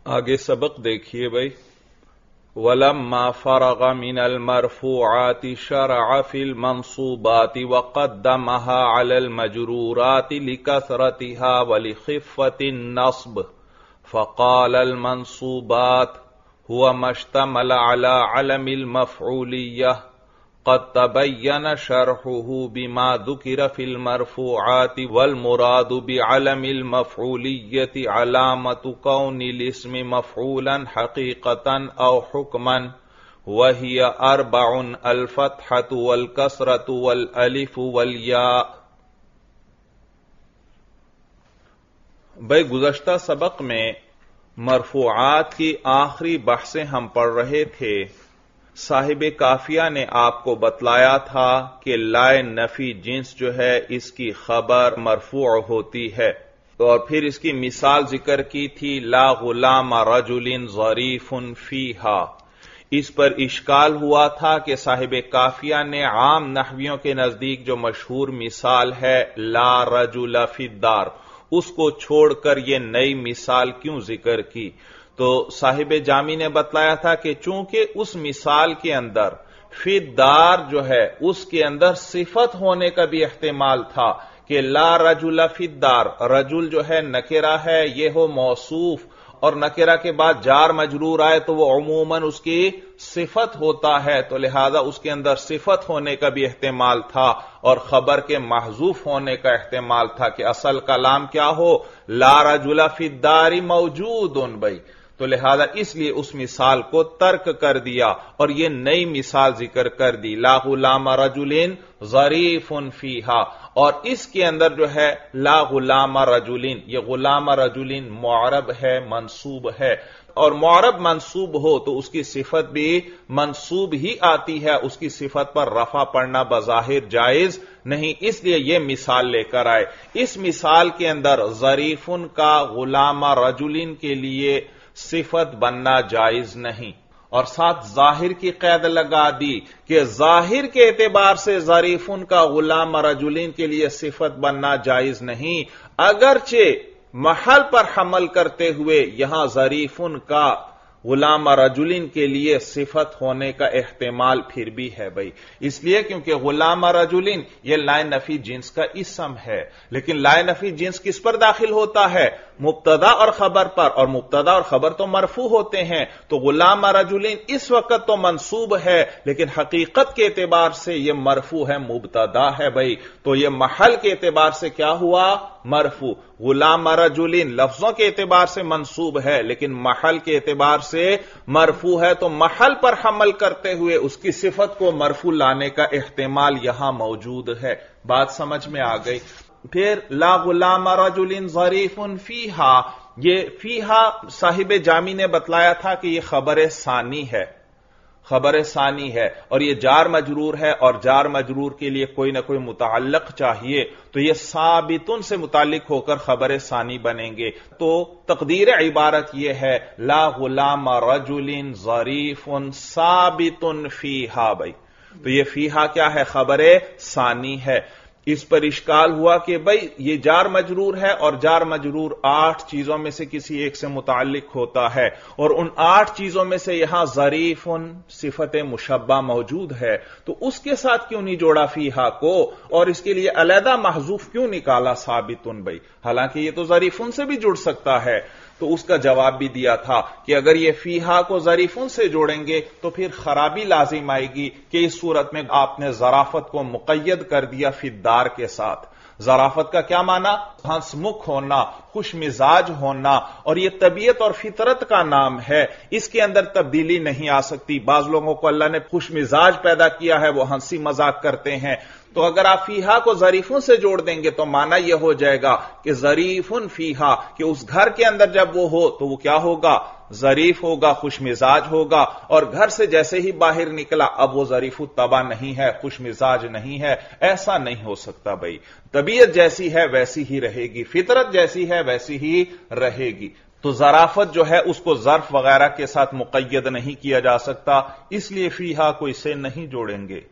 آگے سبق دیکھیے بھائی. وَلَمَّا فَرَغَ مِنَ الْمَرْفُوعَاتِ شَرَعَ فِي الْمَنْصُوبَاتِ وَقَدَّمَهَا عَلَى الْمَجْرُورَاتِ لِكَثْرَتِهَا وَلِخِفَّةِ النَّصْبِ فَقَالَ الْمَنْصُوبَاتُ هُوَ مَا اشْتَمَلَ عَلَى عَلَمِ الْمَفْعُولِيَّةِ قد تبين شرحه بما ذكر في المرفوعات والمراد بعلم المفعولية علامة كون الاسم مفعولا حقيقة أو حكما وهي 4 الفتحة والكسرة والألف والياء. بھائی گزشتہ سبق میں مرفوعات کی آخری بحثیں ہم پڑھ رہے تھے. صاحب کافیہ نے آپ کو بتلایا تھا کہ لائے نفی جنس جو ہے اس کی خبر مرفوع ہوتی ہے، اور پھر اس کی مثال ذکر کی تھی لا غلام رجل ظریف فیہا. اس پر اشکال ہوا تھا کہ صاحب کافیہ نے عام نحویوں کے نزدیک جو مشہور مثال ہے لا رجل فی الدار، اس کو چھوڑ کر یہ نئی مثال کیوں ذکر کی. تو صاحب جامی نے بتلایا تھا کہ چونکہ اس مثال کے اندر فی الدار جو ہے اس کے اندر صفت ہونے کا بھی احتمال تھا کہ لا رجل فی الدار، رجل جو ہے نکرہ ہے، یہ ہو موصوف، اور نکرہ کے بعد جار مجرور آئے تو وہ عموماً اس کی صفت ہوتا ہے، تو لہذا اس کے اندر صفت ہونے کا بھی احتمال تھا اور خبر کے محذوف ہونے کا احتمال تھا کہ اصل کلام کیا ہو لا رجل فی الدار موجود. بھائی تو لہذا اس لیے اس مثال کو ترک کر دیا اور یہ نئی مثال ذکر کر دی لا غلام رجل ظریف فیہا. اور اس کے اندر جو ہے لا غلام رجل، یہ غلام رجل معرب ہے، منصوب ہے، اور معرب منصوب ہو تو اس کی صفت بھی منصوب ہی آتی ہے، اس کی صفت پر رفع پڑھنا بظاہر جائز نہیں، اس لیے یہ مثال لے کر آئے. اس مثال کے اندر ظریفن کا غلام رجل کے لیے صفت بننا جائز نہیں، اور ساتھ ظاہر کی قید لگا دی کہ ظاہر کے اعتبار سے ظریفن کا غلام رجلین کے لیے صفت بننا جائز نہیں، اگرچہ محل پر حمل کرتے ہوئے یہاں ظریفن کا غلام رجلین کے لیے صفت ہونے کا احتمال پھر بھی ہے. بھائی اس لیے کیونکہ غلام رجلین یہ لائے نفی جنس کا اسم ہے، لیکن لائے نفی جنس کس پر داخل ہوتا ہے؟ مبتدا اور خبر پر، اور مبتدا اور خبر تو مرفوع ہوتے ہیں. تو غلام رجلین اس وقت تو منصوب ہے لیکن حقیقت کے اعتبار سے یہ مرفوع ہے، مبتدا ہے. بھائی تو یہ محل کے اعتبار سے کیا ہوا؟ مرفوع. غلام رجلین لفظوں کے اعتبار سے منصوب ہے لیکن محل کے اعتبار سے مرفوع ہے، تو محل پر حمل کرتے ہوئے اس کی صفت کو مرفوع لانے کا احتمال یہاں موجود ہے. بات سمجھ میں آ گئی. پھر لا غلام رجل ظریف فیہا، یہ فیہا صاحب جامی نے بتلایا تھا کہ یہ خبر ثانی ہے، خبر ثانی ہے، اور یہ جار مجرور ہے، اور جار مجرور کے لیے کوئی نہ کوئی متعلق چاہیے، تو یہ ثابتن سے متعلق ہو کر خبر ثانی بنیں گے. تو تقدیر عبارت یہ ہے لا غلام رجل ظریف ثابت فیہا. بھائی تو یہ فیہا کیا ہے؟ خبر ثانی ہے. اس پر اشکال ہوا کہ بھئی یہ جار مجرور ہے اور جار مجرور 8 چیزوں میں سے کسی ایک سے متعلق ہوتا ہے، اور ان 8 چیزوں میں سے یہاں ظریف صفت مشبہ موجود ہے، تو اس کے ساتھ کیوں نہیں جوڑا فیہا کو، اور اس کے لیے علیحدہ محذوف کیوں نکالا ثابتن؟ بھئی حالانکہ یہ تو ظریفن سے بھی جڑ سکتا ہے. تو اس کا جواب بھی دیا تھا کہ اگر یہ فیہا کو ظریفن سے جوڑیں گے تو پھر خرابی لازم آئے گی کہ اس صورت میں آپ نے ظرافت کو مقید کر دیا فی الدار کے ساتھ. ظرافت کا کیا معنی؟ ہنس مکھ ہونا، خوش مزاج ہونا، اور یہ طبیعت اور فطرت کا نام ہے، اس کے اندر تبدیلی نہیں آ سکتی. بعض لوگوں کو اللہ نے خوش مزاج پیدا کیا ہے، وہ ہنسی مذاق کرتے ہیں، تو اگر آپ فیہا کو ظریفن سے جوڑ دیں گے تو معنی یہ ہو جائے گا کہ ظریفن فیہا، کہ اس گھر کے اندر جب وہ ہو تو وہ کیا ہوگا؟ ظریف ہوگا، خوش مزاج ہوگا، اور گھر سے جیسے ہی باہر نکلا اب وہ ظریف الطبع نہیں ہے، خوش مزاج نہیں ہے. ایسا نہیں ہو سکتا. بھائی طبیعت جیسی ہے ویسی ہی رہے گی، فطرت جیسی ہے ویسی ہی رہے گی. تو ظرافت جو ہے اس کو ظرف وغیرہ کے ساتھ مقید نہیں کیا جا سکتا، اس لیے فیہا کو اسے نہیں جوڑیں گے.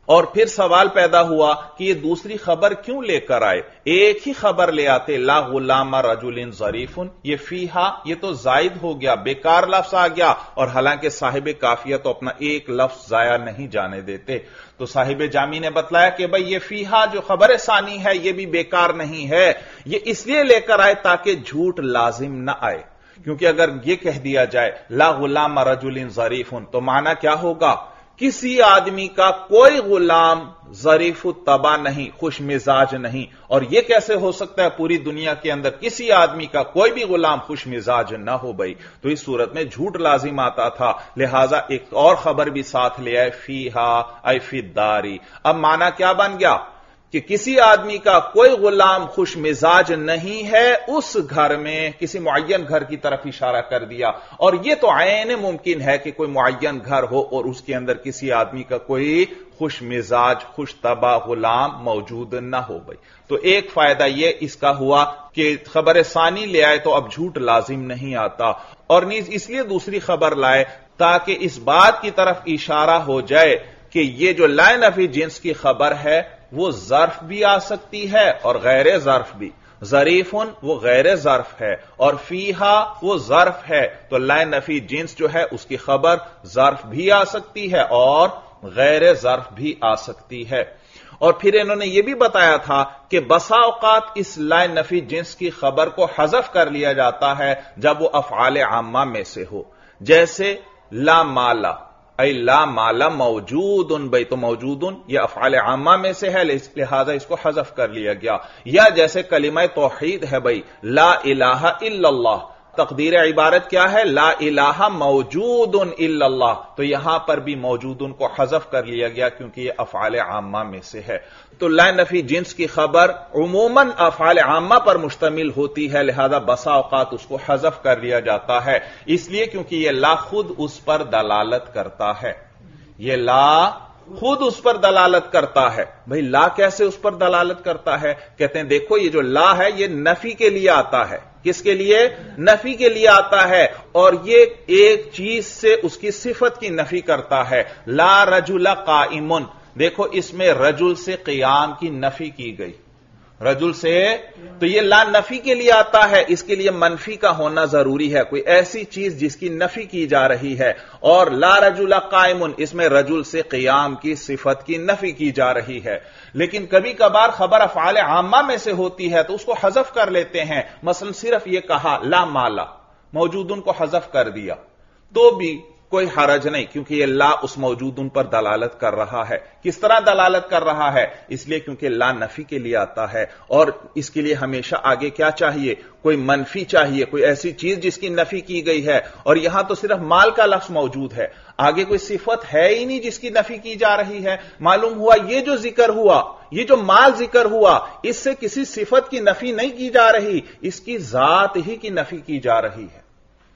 اور پھر سوال پیدا ہوا کہ یہ دوسری خبر کیوں لے کر آئے؟ ایک ہی خبر لے آتے، لا غلام رجل ظریف، یہ فیہا یہ تو زائد ہو گیا، بیکار لفظ آ گیا، اور حالانکہ صاحب کافیہ تو اپنا ایک لفظ ضائع نہیں جانے دیتے۔ تو صاحب جامی نے بتلایا کہ بھئی یہ فیہا جو خبر ثانی ہے یہ بھی بیکار نہیں ہے، یہ اس لیے لے کر آئے تاکہ جھوٹ لازم نہ آئے، کیونکہ اگر یہ کہہ دیا جائے لا غلام رجل ظریف تو معنی کیا ہوگا؟ کسی آدمی کا کوئی غلام ظریف الطبع نہیں، خوش مزاج نہیں، اور یہ کیسے ہو سکتا ہے پوری دنیا کے اندر کسی آدمی کا کوئی بھی غلام خوش مزاج نہ ہو بھائی؟ تو اس صورت میں جھوٹ لازم آتا تھا، لہذا ایک اور خبر بھی ساتھ لے آئے، فیہا ای فی الداری۔ اب معنی کیا بن گیا کہ کسی آدمی کا کوئی غلام خوش مزاج نہیں ہے اس گھر میں، کسی معین گھر کی طرف اشارہ کر دیا، اور یہ تو عین ممکن ہے کہ کوئی معین گھر ہو اور اس کے اندر کسی آدمی کا کوئی خوش مزاج خوش طبع غلام موجود نہ ہو بھائی۔ تو ایک فائدہ یہ اس کا ہوا کہ خبر ثانی لے آئے تو اب جھوٹ لازم نہیں آتا، اور نیز اس لیے دوسری خبر لائے تاکہ اس بات کی طرف اشارہ ہو جائے کہ یہ جو لا نفی جنس کی خبر ہے وہ ظرف بھی آ سکتی ہے اور غیر ظرف بھی۔ ظریفن وہ غیر ظرف ہے اور فیہا وہ ظرف ہے، تو لا نفی جنس جو ہے اس کی خبر ظرف بھی آ سکتی ہے اور غیر ظرف بھی آ سکتی ہے۔ اور پھر انہوں نے یہ بھی بتایا تھا کہ بسا اوقات اس لا نفی جنس کی خبر کو حذف کر لیا جاتا ہے جب وہ افعال عامہ میں سے ہو، جیسے لا مالا، اے لا مالا موجود بھئی، تو موجود یہ افعال عامہ میں سے ہے لہذا اس کو حذف کر لیا گیا۔ یا جیسے کلمہ توحید ہے بھئی، لا الہ الا اللہ، تقدیر عبارت کیا ہے؟ لا الہ موجود الا اللہ، تو یہاں پر بھی موجود کو حذف کر لیا گیا کیونکہ یہ افعال عامہ میں سے ہے۔ تو لا نفی جنس کی خبر عموماً افعال عامہ پر مشتمل ہوتی ہے، لہذا بسا اوقات اس کو حذف کر لیا جاتا ہے، اس لیے کیونکہ یہ لا خود اس پر دلالت کرتا ہے، یہ لا خود اس پر دلالت کرتا ہے۔ بھئی لا کیسے اس پر دلالت کرتا ہے؟ کہتے ہیں دیکھو یہ جو لا ہے یہ نفی کے لیے آتا ہے۔ کس کے لیے؟ نفی کے لیے آتا ہے، اور یہ ایک چیز سے اس کی صفت کی نفی کرتا ہے۔ لا رجل قائم، دیکھو اس میں رجل سے قیام کی نفی کی گئی، رجل سے، تو یہ لا نفی کے لیے آتا ہے، اس کے لیے منفی کا ہونا ضروری ہے، کوئی ایسی چیز جس کی نفی کی جا رہی ہے۔ اور لا رجل قائم اس میں رجل سے قیام کی صفت کی نفی کی جا رہی ہے۔ لیکن کبھی کبھار خبر افعال عامہ میں سے ہوتی ہے تو اس کو حذف کر لیتے ہیں، مثلا صرف یہ کہا لا مالا، موجودن کو حذف کر دیا تو بھی کوئی حرج نہیں، کیونکہ یہ لا اس موجود پر دلالت کر رہا ہے۔ کس طرح دلالت کر رہا ہے؟ اس لیے کیونکہ لا نفی کے لیے آتا ہے، اور اس کے لیے ہمیشہ آگے کیا چاہیے؟ کوئی منفی چاہیے، کوئی ایسی چیز جس کی نفی کی گئی ہے، اور یہاں تو صرف مال کا لفظ موجود ہے، آگے کوئی صفت ہے ہی نہیں جس کی نفی کی جا رہی ہے۔ معلوم ہوا یہ جو ذکر ہوا، یہ جو مال ذکر ہوا، اس سے کسی صفت کی نفی نہیں کی جا رہی، اس کی ذات ہی کی نفی کی جا رہی ہے۔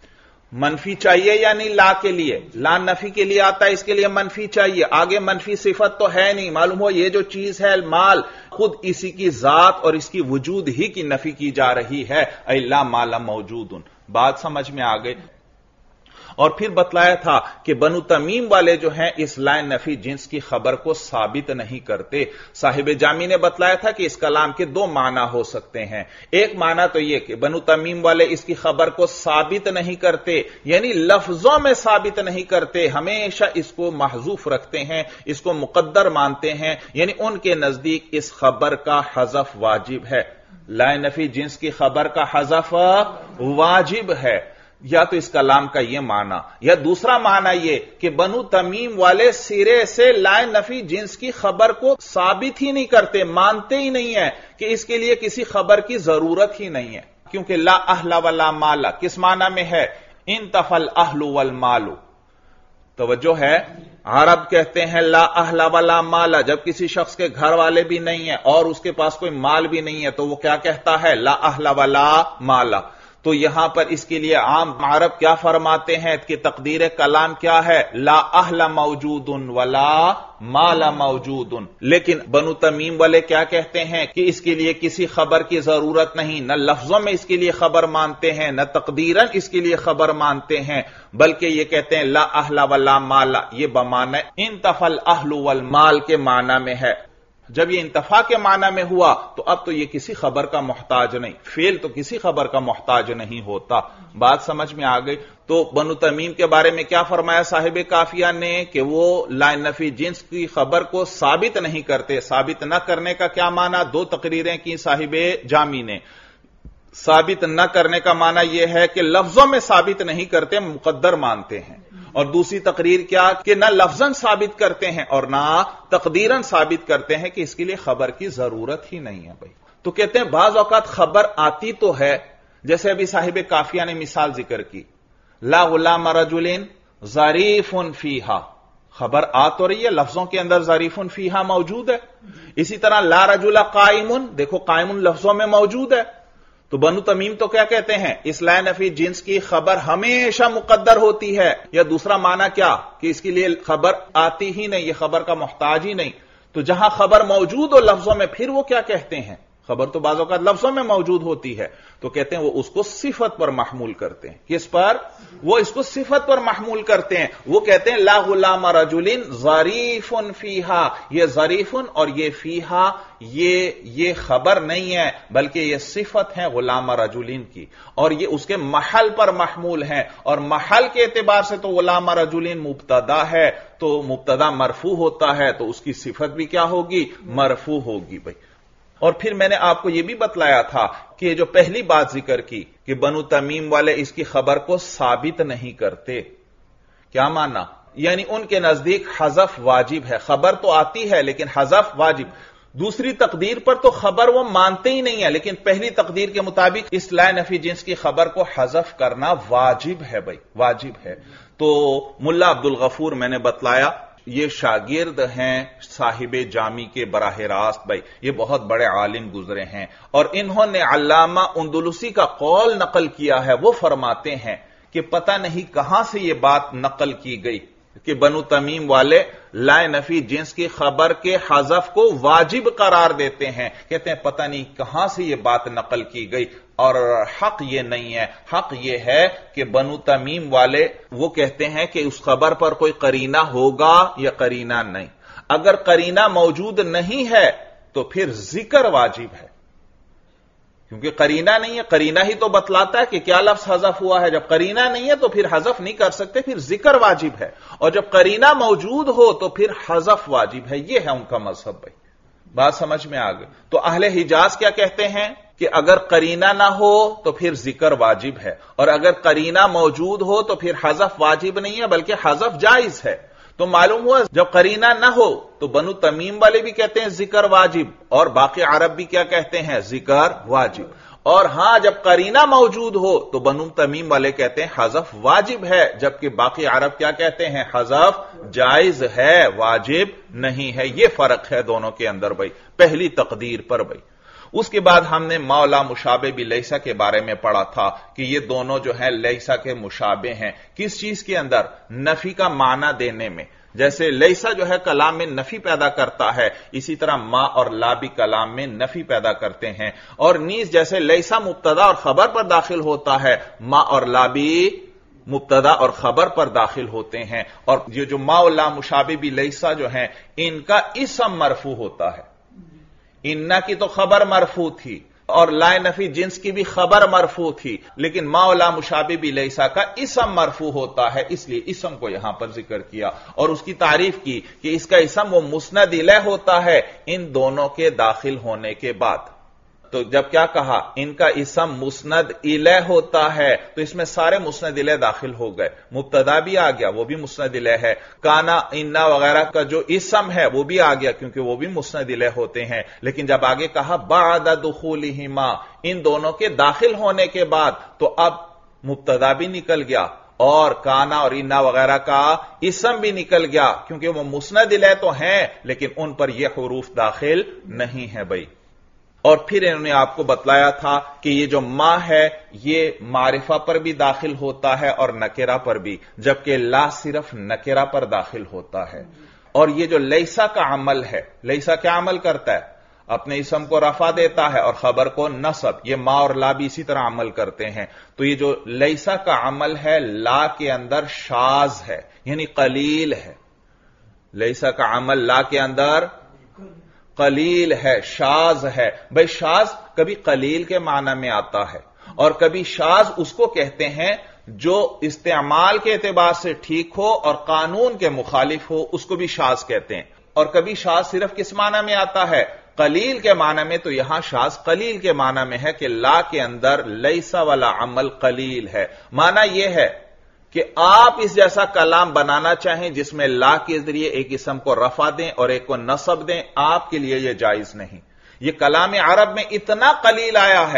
منفی چاہیے یا نہیں لا کے لیے؟ لا نفی کے لیے آتا ہے، اس کے لیے منفی چاہیے، آگے منفی صفت تو ہے نہیں، معلوم ہو یہ جو چیز ہے مال، خود اسی کی ذات اور اس کی وجود ہی کی نفی کی جا رہی ہے، اے لا مال موجود۔ بات سمجھ میں آ گئی؟ اور پھر بتلایا تھا کہ بنو تمیم والے جو ہیں اس لا نفی جنس کی خبر کو ثابت نہیں کرتے۔ صاحب جامی نے بتلایا تھا کہ اس کلام کے دو معنی ہو سکتے ہیں، ایک معنی تو یہ کہ بنو تمیم والے اس کی خبر کو ثابت نہیں کرتے، یعنی لفظوں میں ثابت نہیں کرتے، ہمیشہ اس کو محذوف رکھتے ہیں، اس کو مقدر مانتے ہیں، یعنی ان کے نزدیک اس خبر کا حذف واجب ہے، لا نفی جنس کی خبر کا حذف واجب ہے۔ یا تو اس کلام کا یہ معنی، یا دوسرا معنی یہ کہ بنو تمیم والے سرے سے لا نفی جنس کی خبر کو ثابت ہی نہیں کرتے، مانتے ہی نہیں ہیں کہ اس کے لیے کسی خبر کی ضرورت ہی نہیں ہے، کیونکہ لا اہل ولا مال کس معنی میں ہے؟ انتفى الاہل والمال۔ توجہ ہے، عرب کہتے ہیں لا اہل ولا مال، جب کسی شخص کے گھر والے بھی نہیں ہیں اور اس کے پاس کوئی مال بھی نہیں ہے تو وہ کیا کہتا ہے؟ لا اہل ولا مال۔ تو یہاں پر اس کے لیے عام عرب کیا فرماتے ہیں کہ تقدیر کلام کیا ہے؟ لا اہل موجود ولا مال موجود. لیکن بنو تمیم والے کیا کہتے ہیں کہ اس کے لیے کسی خبر کی ضرورت نہیں، نہ لفظوں میں اس کے لیے خبر مانتے ہیں، نہ تقدیراً اس کے لیے خبر مانتے ہیں، بلکہ یہ کہتے ہیں لا اہل ولا مال. یہ بمعنی انتفى الاہل والمال کے معنی میں ہے. جب یہ انتفاع کے معنی میں ہوا تو اب تو یہ کسی خبر کا محتاج نہیں، فعل تو کسی خبر کا محتاج نہیں ہوتا. بات سمجھ میں آ گئی؟ تو بنو تمیم کے بارے میں کیا فرمایا صاحب کافیہ نے کہ وہ لا نفی جنس کی خبر کو ثابت نہیں کرتے. ثابت نہ کرنے کا کیا معنی؟ دو تقریریں کی صاحب جامی نے. ثابت نہ کرنے کا معنی یہ ہے کہ لفظوں میں ثابت نہیں کرتے، مقدر مانتے ہیں. اور دوسری تقریر کیا کہ نہ لفظاً ثابت کرتے ہیں اور نہ تقدیراً ثابت کرتے ہیں کہ اس کے لیے خبر کی ضرورت ہی نہیں ہے. بھائی تو کہتے ہیں بعض اوقات خبر آتی تو ہے، جیسے ابھی صاحب کافیہ نے مثال ذکر کی لا غلام رجل ظریف فیہا، خبر آ تو رہی ہے، لفظوں کے اندر ظریف فیہا موجود ہے. اسی طرح لا رجل قائم، دیکھو قائم لفظوں میں موجود ہے. تو بنو تمیم تو کیا کہتے ہیں؟ اس لا نفی جنس کی خبر ہمیشہ مقدر ہوتی ہے، یا دوسرا معنی کیا کہ اس کے لیے خبر آتی ہی نہیں، یہ خبر کا محتاج ہی نہیں. تو جہاں خبر موجود ہو لفظوں میں، پھر وہ کیا کہتے ہیں؟ خبر تو بعض اوقات لفظوں میں موجود ہوتی ہے، تو کہتے ہیں وہ اس کو صفت پر محمول کرتے ہیں. کس پر؟ وہ اس کو صفت پر محمول کرتے ہیں. وہ کہتے ہیں لا غلام رجل ظریف فیہا، یہ ظریف اور یہ فیہا یہ خبر نہیں ہے بلکہ یہ صفت ہے غلام رجلین کی، اور یہ اس کے محل پر محمول ہیں. اور محل کے اعتبار سے تو غلام رجلین مبتدا ہے، تو مبتدا مرفوع ہوتا ہے، تو اس کی صفت بھی کیا ہوگی؟ مرفوع ہوگی. بھائی اور پھر میں نے آپ کو یہ بھی بتلایا تھا کہ جو پہلی بات ذکر کی کہ بنو تمیم والے اس کی خبر کو ثابت نہیں کرتے. کیا معنی؟ یعنی ان کے نزدیک حذف واجب ہے. خبر تو آتی ہے لیکن حذف واجب. دوسری تقدیر پر تو خبر وہ مانتے ہی نہیں ہے، لیکن پہلی تقدیر کے مطابق اس لا نفی جنس کی خبر کو حذف کرنا واجب ہے. بھائی واجب ہے. تو ملا عبد الغفور میں نے بتلایا یہ شاگرد ہیں صاحب جامی کے براہ راست. بھائی یہ بہت بڑے عالم گزرے ہیں، اور انہوں نے علامہ اندلسی کا قول نقل کیا ہے. وہ فرماتے ہیں کہ پتہ نہیں کہاں سے یہ بات نقل کی گئی کہ بنو تمیم والے لا نفی جنس کی خبر کے حذف کو واجب قرار دیتے ہیں. کہتے ہیں پتہ نہیں کہاں سے یہ بات نقل کی گئی، اور حق یہ نہیں ہے. حق یہ ہے کہ بنو تمیم والے وہ کہتے ہیں کہ اس خبر پر کوئی قرینہ ہوگا یا قرینہ نہیں. اگر قرینہ موجود نہیں ہے تو پھر ذکر واجب ہے، کیونکہ قرینہ نہیں ہے. قرینہ ہی تو بتلاتا ہے کہ کیا لفظ حذف ہوا ہے. جب قرینہ نہیں ہے تو پھر حذف نہیں کر سکتے، پھر ذکر واجب ہے. اور جب قرینہ موجود ہو تو پھر حذف واجب ہے. یہ ہے ان کا مذہب. بھائی بات سمجھ میں آ گئی؟ تو اہل حجاز کیا کہتے ہیں کہ اگر قرینہ نہ ہو تو پھر ذکر واجب ہے، اور اگر قرینہ موجود ہو تو پھر حذف واجب نہیں ہے بلکہ حذف جائز ہے. تو معلوم ہوا جب قرینہ نہ ہو تو بنو تمیم والے بھی کہتے ہیں ذکر واجب، اور باقی عرب بھی کیا کہتے ہیں؟ ذکر واجب. اور ہاں جب قرینہ موجود ہو تو بنو تمیم والے کہتے ہیں حذف واجب ہے، جبکہ باقی عرب کیا کہتے ہیں؟ حذف جائز ہے، واجب نہیں ہے. یہ فرق ہے دونوں کے اندر. بھائی پہلی تقدیر پر. بھائی اس کے بعد ہم نے مولا مشابہ بھی لیسا کے بارے میں پڑھا تھا کہ یہ دونوں جو ہیں لیسا کے مشابہ ہیں. کس چیز کے اندر؟ نفی کا معنی دینے میں. جیسے لیسا جو ہے کلام میں نفی پیدا کرتا ہے، اسی طرح ما اور لا بھی کلام میں نفی پیدا کرتے ہیں. اور نیز جیسے لیسا مبتدا اور خبر پر داخل ہوتا ہے، ما اور لا بھی مبتدا اور خبر پر داخل ہوتے ہیں. اور یہ جو ما اور لا مشابہ بھی لیسا جو ہیں ان کا اسم مرفوع ہوتا ہے. انہ کی تو خبر مرفوع تھی اور لا نفی جنس کی بھی خبر مرفوع تھی، لیکن ما و لا مشابہ بھی لیسا کا اسم مرفوع ہوتا ہے، اس لیے اسم کو یہاں پر ذکر کیا اور اس کی تعریف کی کہ اس کا اسم وہ مسند الیہ ہوتا ہے ان دونوں کے داخل ہونے کے بعد. تو جب کیا کہا ان کا اسم مسند الیہ ہوتا ہے تو اس میں سارے مسند الیہ داخل ہو گئے. مبتدا بھی آ گیا، وہ بھی مسند الیہ ہے. کانا انا وغیرہ کا جو اسم ہے وہ بھی آ گیا کیونکہ وہ بھی مسند الیہ ہوتے ہیں. لیکن جب آگے کہا بعد دخولہما، ان دونوں کے داخل ہونے کے بعد، تو اب مبتدا بھی نکل گیا اور کانا اور انا وغیرہ کا اسم بھی نکل گیا کیونکہ وہ مسند الیہ تو ہیں لیکن ان پر یہ حروف داخل نہیں ہے. بھائی اور پھر انہوں نے آپ کو بتلایا تھا کہ یہ جو ما ہے یہ معرفہ پر بھی داخل ہوتا ہے اور نکرہ پر بھی، جبکہ لا صرف نکرہ پر داخل ہوتا ہے۔ اور یہ جو لیسا کا عمل ہے، لیسا کیا عمل کرتا ہے؟ اپنے اسم کو رفع دیتا ہے اور خبر کو نصب۔ یہ ما اور لا بھی اسی طرح عمل کرتے ہیں۔ تو یہ جو لیسا کا عمل ہے لا کے اندر شاذ ہے، یعنی قلیل ہے۔ لیسا کا عمل لا کے اندر قلیل ہے، شاذ ہے۔ بھئی شاذ کبھی قلیل کے معنی میں آتا ہے، اور کبھی شاذ اس کو کہتے ہیں جو استعمال کے اعتبار سے ٹھیک ہو اور قانون کے مخالف ہو، اس کو بھی شاذ کہتے ہیں۔ اور کبھی شاذ صرف کس معنی میں آتا ہے؟ قلیل کے معنی میں۔ تو یہاں شاذ قلیل کے معنی میں ہے کہ لا کے اندر لیسا والا عمل قلیل ہے۔ معنی یہ ہے کہ آپ اس جیسا کلام بنانا چاہیں جس میں لا کے ذریعے ایک اسم کو رفع دیں اور ایک کو نصب دیں، آپ کے لیے یہ جائز نہیں۔ یہ کلام عرب میں اتنا قلیل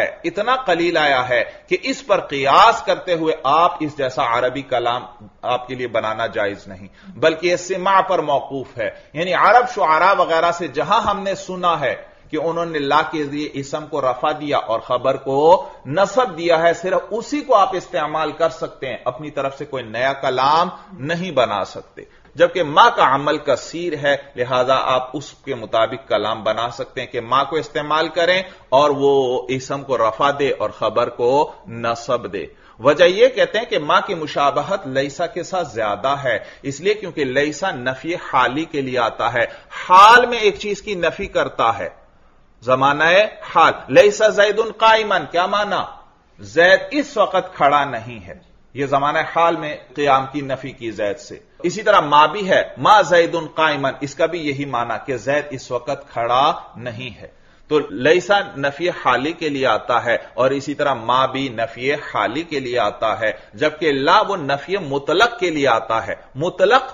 آیا ہے کہ اس پر قیاس کرتے ہوئے آپ اس جیسا عربی کلام آپ کے لیے بنانا جائز نہیں، بلکہ یہ سماع پر موقوف ہے۔ یعنی عرب شعراء وغیرہ سے جہاں ہم نے سنا ہے کہ انہوں نے لا کے ذریعے اسم کو رفع دیا اور خبر کو نصب دیا ہے، صرف اسی کو آپ استعمال کر سکتے ہیں، اپنی طرف سے کوئی نیا کلام نہیں بنا سکتے۔ جبکہ ما کا عمل کثیر ہے، لہذا آپ اس کے مطابق کلام بنا سکتے ہیں کہ ما کو استعمال کریں اور وہ اسم کو رفع دے اور خبر کو نصب دے۔ وجہ یہ کہتے ہیں کہ ما کی مشابہت لیسا کے ساتھ زیادہ ہے، اس لیے کیونکہ لیسا نفی حالی کے لیے آتا ہے، حال میں ایک چیز کی نفی کرتا ہے۔ زمانہ حال، لیسا زید قائما، کیا معنی؟ زید اس وقت کھڑا نہیں ہے، یہ زمانہ حال میں قیام کی نفی کی زید سے۔ اسی طرح ما بھی ہے، ما زید قائما، اس کا بھی یہی معنی کہ زید اس وقت کھڑا نہیں ہے۔ تو لیسا نفی حالی کے لیے آتا ہے اور اسی طرح ما بھی نفی حالی کے لیے آتا ہے، جبکہ لا وہ نفی مطلق کے لیے آتا ہے۔ مطلق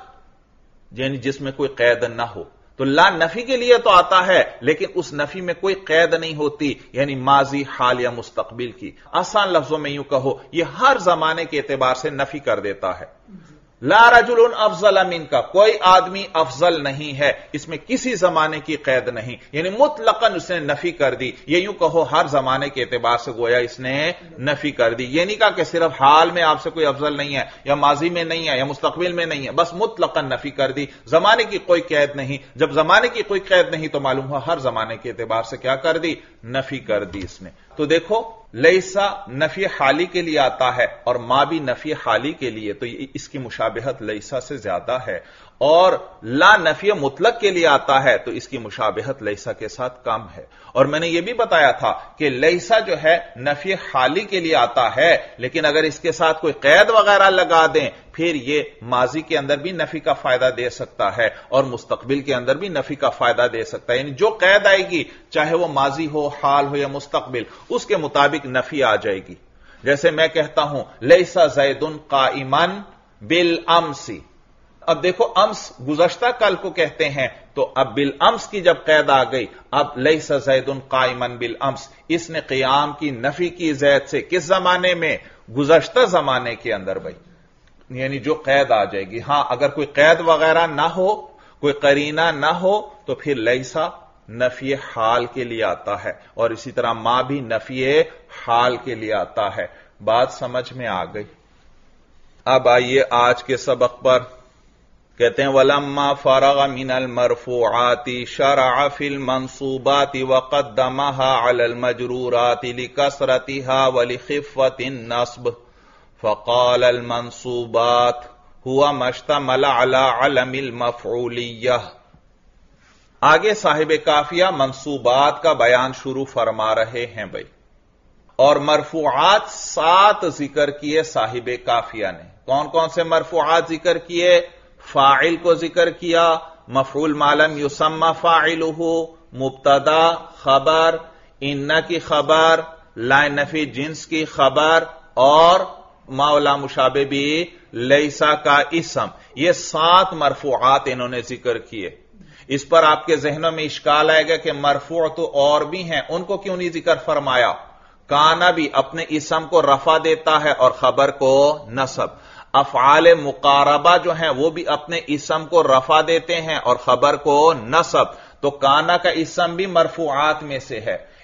یعنی جس میں کوئی قید نہ ہو۔ تو لا نفی کے لیے تو آتا ہے لیکن اس نفی میں کوئی قید نہیں ہوتی، یعنی ماضی، حال یا مستقبل کی۔ آسان لفظوں میں یوں کہو یہ ہر زمانے کے اعتبار سے نفی کر دیتا ہے۔ لا رجل افضل منک، کوئی آدمی افضل نہیں ہے، اس میں کسی زمانے کی قید نہیں، یعنی مطلقاً اس نے نفی کر دی۔ یہ یوں کہو ہر زمانے کے اعتبار سے گویا اس نے نفی کر دی۔ یہ نہیں کہا کہ صرف حال میں آپ سے کوئی افضل نہیں ہے یا ماضی میں نہیں ہے یا مستقبل میں نہیں ہے، بس مطلقاً نفی کر دی، زمانے کی کوئی قید نہیں۔ جب زمانے کی کوئی قید نہیں تو معلوم ہوا ہر زمانے کے اعتبار سے کیا کر دی؟ نفی کر دی اس نے۔ تو دیکھو لیسا نفی حالی کے لیے آتا ہے اور ما بھی نفی حالی کے لیے، تو اس کی مشابہت لیسا سے زیادہ ہے۔ اور لا نفی مطلق کے لیے آتا ہے تو اس کی مشابہت لیسا کے ساتھ کم ہے۔ اور میں نے یہ بھی بتایا تھا کہ لیسا جو ہے نفی حالی کے لیے آتا ہے، لیکن اگر اس کے ساتھ کوئی قید وغیرہ لگا دیں پھر یہ ماضی کے اندر بھی نفی کا فائدہ دے سکتا ہے اور مستقبل کے اندر بھی نفی کا فائدہ دے سکتا ہے۔ یعنی جو قید آئے گی چاہے وہ ماضی ہو، حال ہو یا مستقبل، اس کے مطابق نفی آ جائے گی۔ جیسے میں کہتا ہوں لیسا زید قائما بالامس، اب دیکھو امس گزشتہ کل کو کہتے ہیں، تو اب بالامس کی جب قید آ گئی، اب لیسا زید قائما بالامس، اس نے قیام کی نفی کی زید سے، کس زمانے میں؟ گزشتہ زمانے کے اندر بھائی، یعنی جو قید آ جائے گی۔ ہاں اگر کوئی قید وغیرہ نہ ہو، کوئی قرینہ نہ ہو تو پھر لیسا نفی حال کے لیے آتا ہے اور اسی طرح ما بھی نفی حال کے لیے آتا ہے۔ بات سمجھ میں آ گئی؟ اب آئیے آج کے سبق پر۔ کہتے ہیں وَلَمَّا فَرَغَ مِنَ الْمَرْفُوعَاتِ شَرَعَ فِي الْمَنْصُوبَاتِ وَقَدَّمَهَا عَلَى الْمَجْرُورَاتِ لِكَثْرَتِهَا وَلِخِفَّةِ النَّصْبِ فَقَالَ الْمَنْصُوبَاتُ هُوَ مَا اشْتَمَلَ عَلَى عَلَمِ الْمَفْعُولِيَّةِ۔ آگے صاحب کافیہ منصوبات کا بیان شروع فرما رہے ہیں بھائی، اور مرفوعات 7 ذکر کیے صاحب کافیہ نے۔ کون کون سے مرفوعات ذکر کیے؟ فاعل کو ذکر کیا، مفعول ما لم یسمى فاعلہ، مبتدا، خبر، ان کی خبر، لا نفی جنس کی خبر، اور ما لا مشابہ بھی لیسا کا اسم۔ یہ 7 مرفوعات انہوں نے ذکر کیے۔ اس پر آپ کے ذہنوں میں اشکال آئے گا کہ مرفوع تو اور بھی ہیں، ان کو کیوں نہیں ذکر فرمایا؟ کانا بھی اپنے اسم کو رفع دیتا ہے اور خبر کو نصب۔ افعال مقاربہ جو ہیں وہ بھی اپنے اسم کو رفع دیتے ہیں اور خبر کو نصب۔ تو کانا کا اسم بھی مرفوعات میں سے ہے۔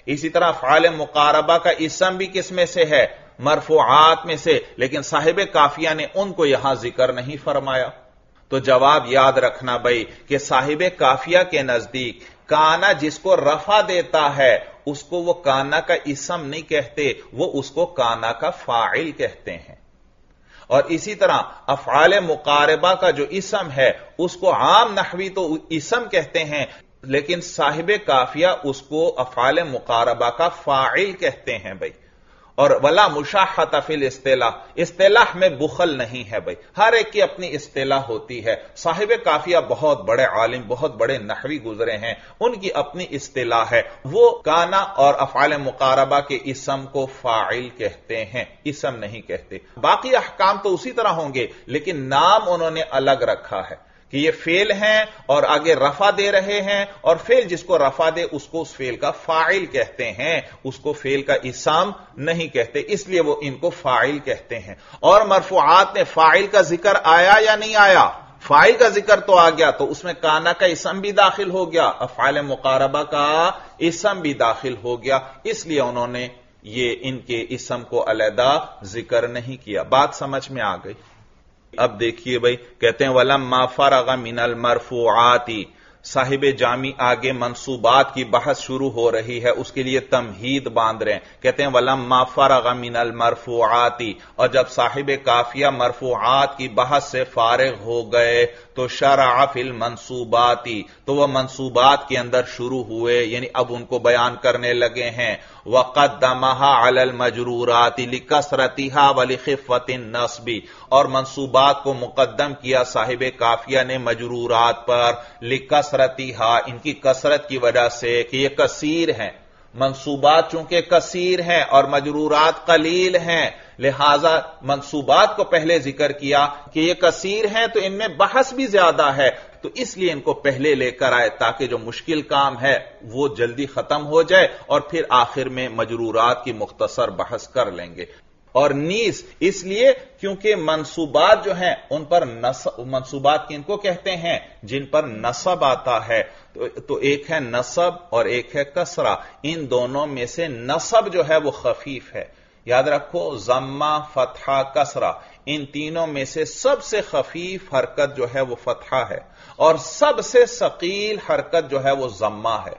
اسی طرح افعال مقاربہ کا اسم بھی کس میں سے ہے؟ مرفوعات میں سے، لیکن صاحب کافیہ نے ان کو یہاں ذکر نہیں فرمایا۔ تو جواب یاد رکھنا بھائی کہ صاحب کافیہ کے نزدیک کانا جس کو رفع دیتا ہے اس کو وہ کانا کا اسم نہیں کہتے، وہ اس کو کانا کا فاعل کہتے ہیں۔ اور اسی طرح افعال مقاربہ کا جو اسم ہے اس کو عام نحوی تو اسم کہتے ہیں، لیکن صاحب کافیہ اس کو افعال مقاربہ کا فاعل کہتے ہیں بھائی۔ اور ولا مشاحۃ فی الاصطلاح، اصطلاح میں بخل نہیں ہے بھائی، ہر ایک کی اپنی اصطلاح ہوتی ہے۔ صاحب کافیہ بہت بڑے عالم، بہت بڑے نحوی گزرے ہیں، ان کی اپنی اصطلاح ہے، وہ کانا اور افعال مقاربہ کے اسم کو فاعل کہتے ہیں، اسم نہیں کہتے۔ باقی احکام تو اسی طرح ہوں گے لیکن نام انہوں نے الگ رکھا ہے کہ یہ فعل ہیں اور آگے رفع دے رہے ہیں، اور فعل جس کو رفع دے اس کو اس فعل کا فاعل کہتے ہیں، اس کو فعل کا اسم نہیں کہتے، اس لیے وہ ان کو فاعل کہتے ہیں۔ اور مرفوعات میں فاعل کا ذکر آیا یا نہیں آیا؟ فاعل کا ذکر تو آ گیا، تو اس میں کانا کا اسم بھی داخل ہو گیا، افعال مقاربہ کا اسم بھی داخل ہو گیا، اس لیے انہوں نے یہ ان کے اسم کو علیحدہ ذکر نہیں کیا۔ بات سمجھ میں آ گئی؟ اب دیکھیے بھائی، کہتے ہیں وَلَمَّا فَرَغَ مِنَ الْمَرْفُوعَاتِ، صاحب جامی آگے منصوبات کی بحث شروع ہو رہی ہے، اس کے لیے تمہید باندھ رہے ہیں، کہتے ہیں وَلَمَّا فَرَغَ مِنَ الْمَرْفُوعَاتِ، اور جب صاحب کافیہ مرفوعات کی بحث سے فارغ ہو گئے تو شرع فی المنصوبات، تو وہ منصوبات کے اندر شروع ہوئے، یعنی اب ان کو بیان کرنے لگے ہیں۔ وَقَدَّمَهَا عَلَى الْمَجْرُورَاتِ لِكَثْرَتِهَا وَلِخِفَّةِ النَّصْبِ، اور منصوبات کو مقدم کیا صاحب کافیہ نے مجرورات پر، لِكَثْرَتِهَا، ان کی کثرت کی وجہ سے کہ یہ کثیر ہیں، منصوبات چونکہ کثیر ہیں اور مجرورات قلیل ہیں، لہذا منصوبات کو پہلے ذکر کیا کہ یہ کثیر ہیں تو ان میں بحث بھی زیادہ ہے، تو اس لیے ان کو پہلے لے کر آئے تاکہ جو مشکل کام ہے وہ جلدی ختم ہو جائے، اور پھر آخر میں مجرورات کی مختصر بحث کر لیں گے۔ اور نیز اس لیے کیونکہ منصوبات جو ہیں ان پر منصوبات کن کو کہتے ہیں؟ جن پر نصب آتا ہے، تو ایک ہے نصب اور ایک ہے کسرہ، ان دونوں میں سے نصب جو ہے وہ خفیف ہے، یاد رکھو، ضمہ، فتحہ، کسرہ، ان تینوں میں سے سب سے خفیف حرکت جو ہے وہ فتحہ ہے، اور سب سے ثقیل حرکت جو ہے وہ ضمہ ہے،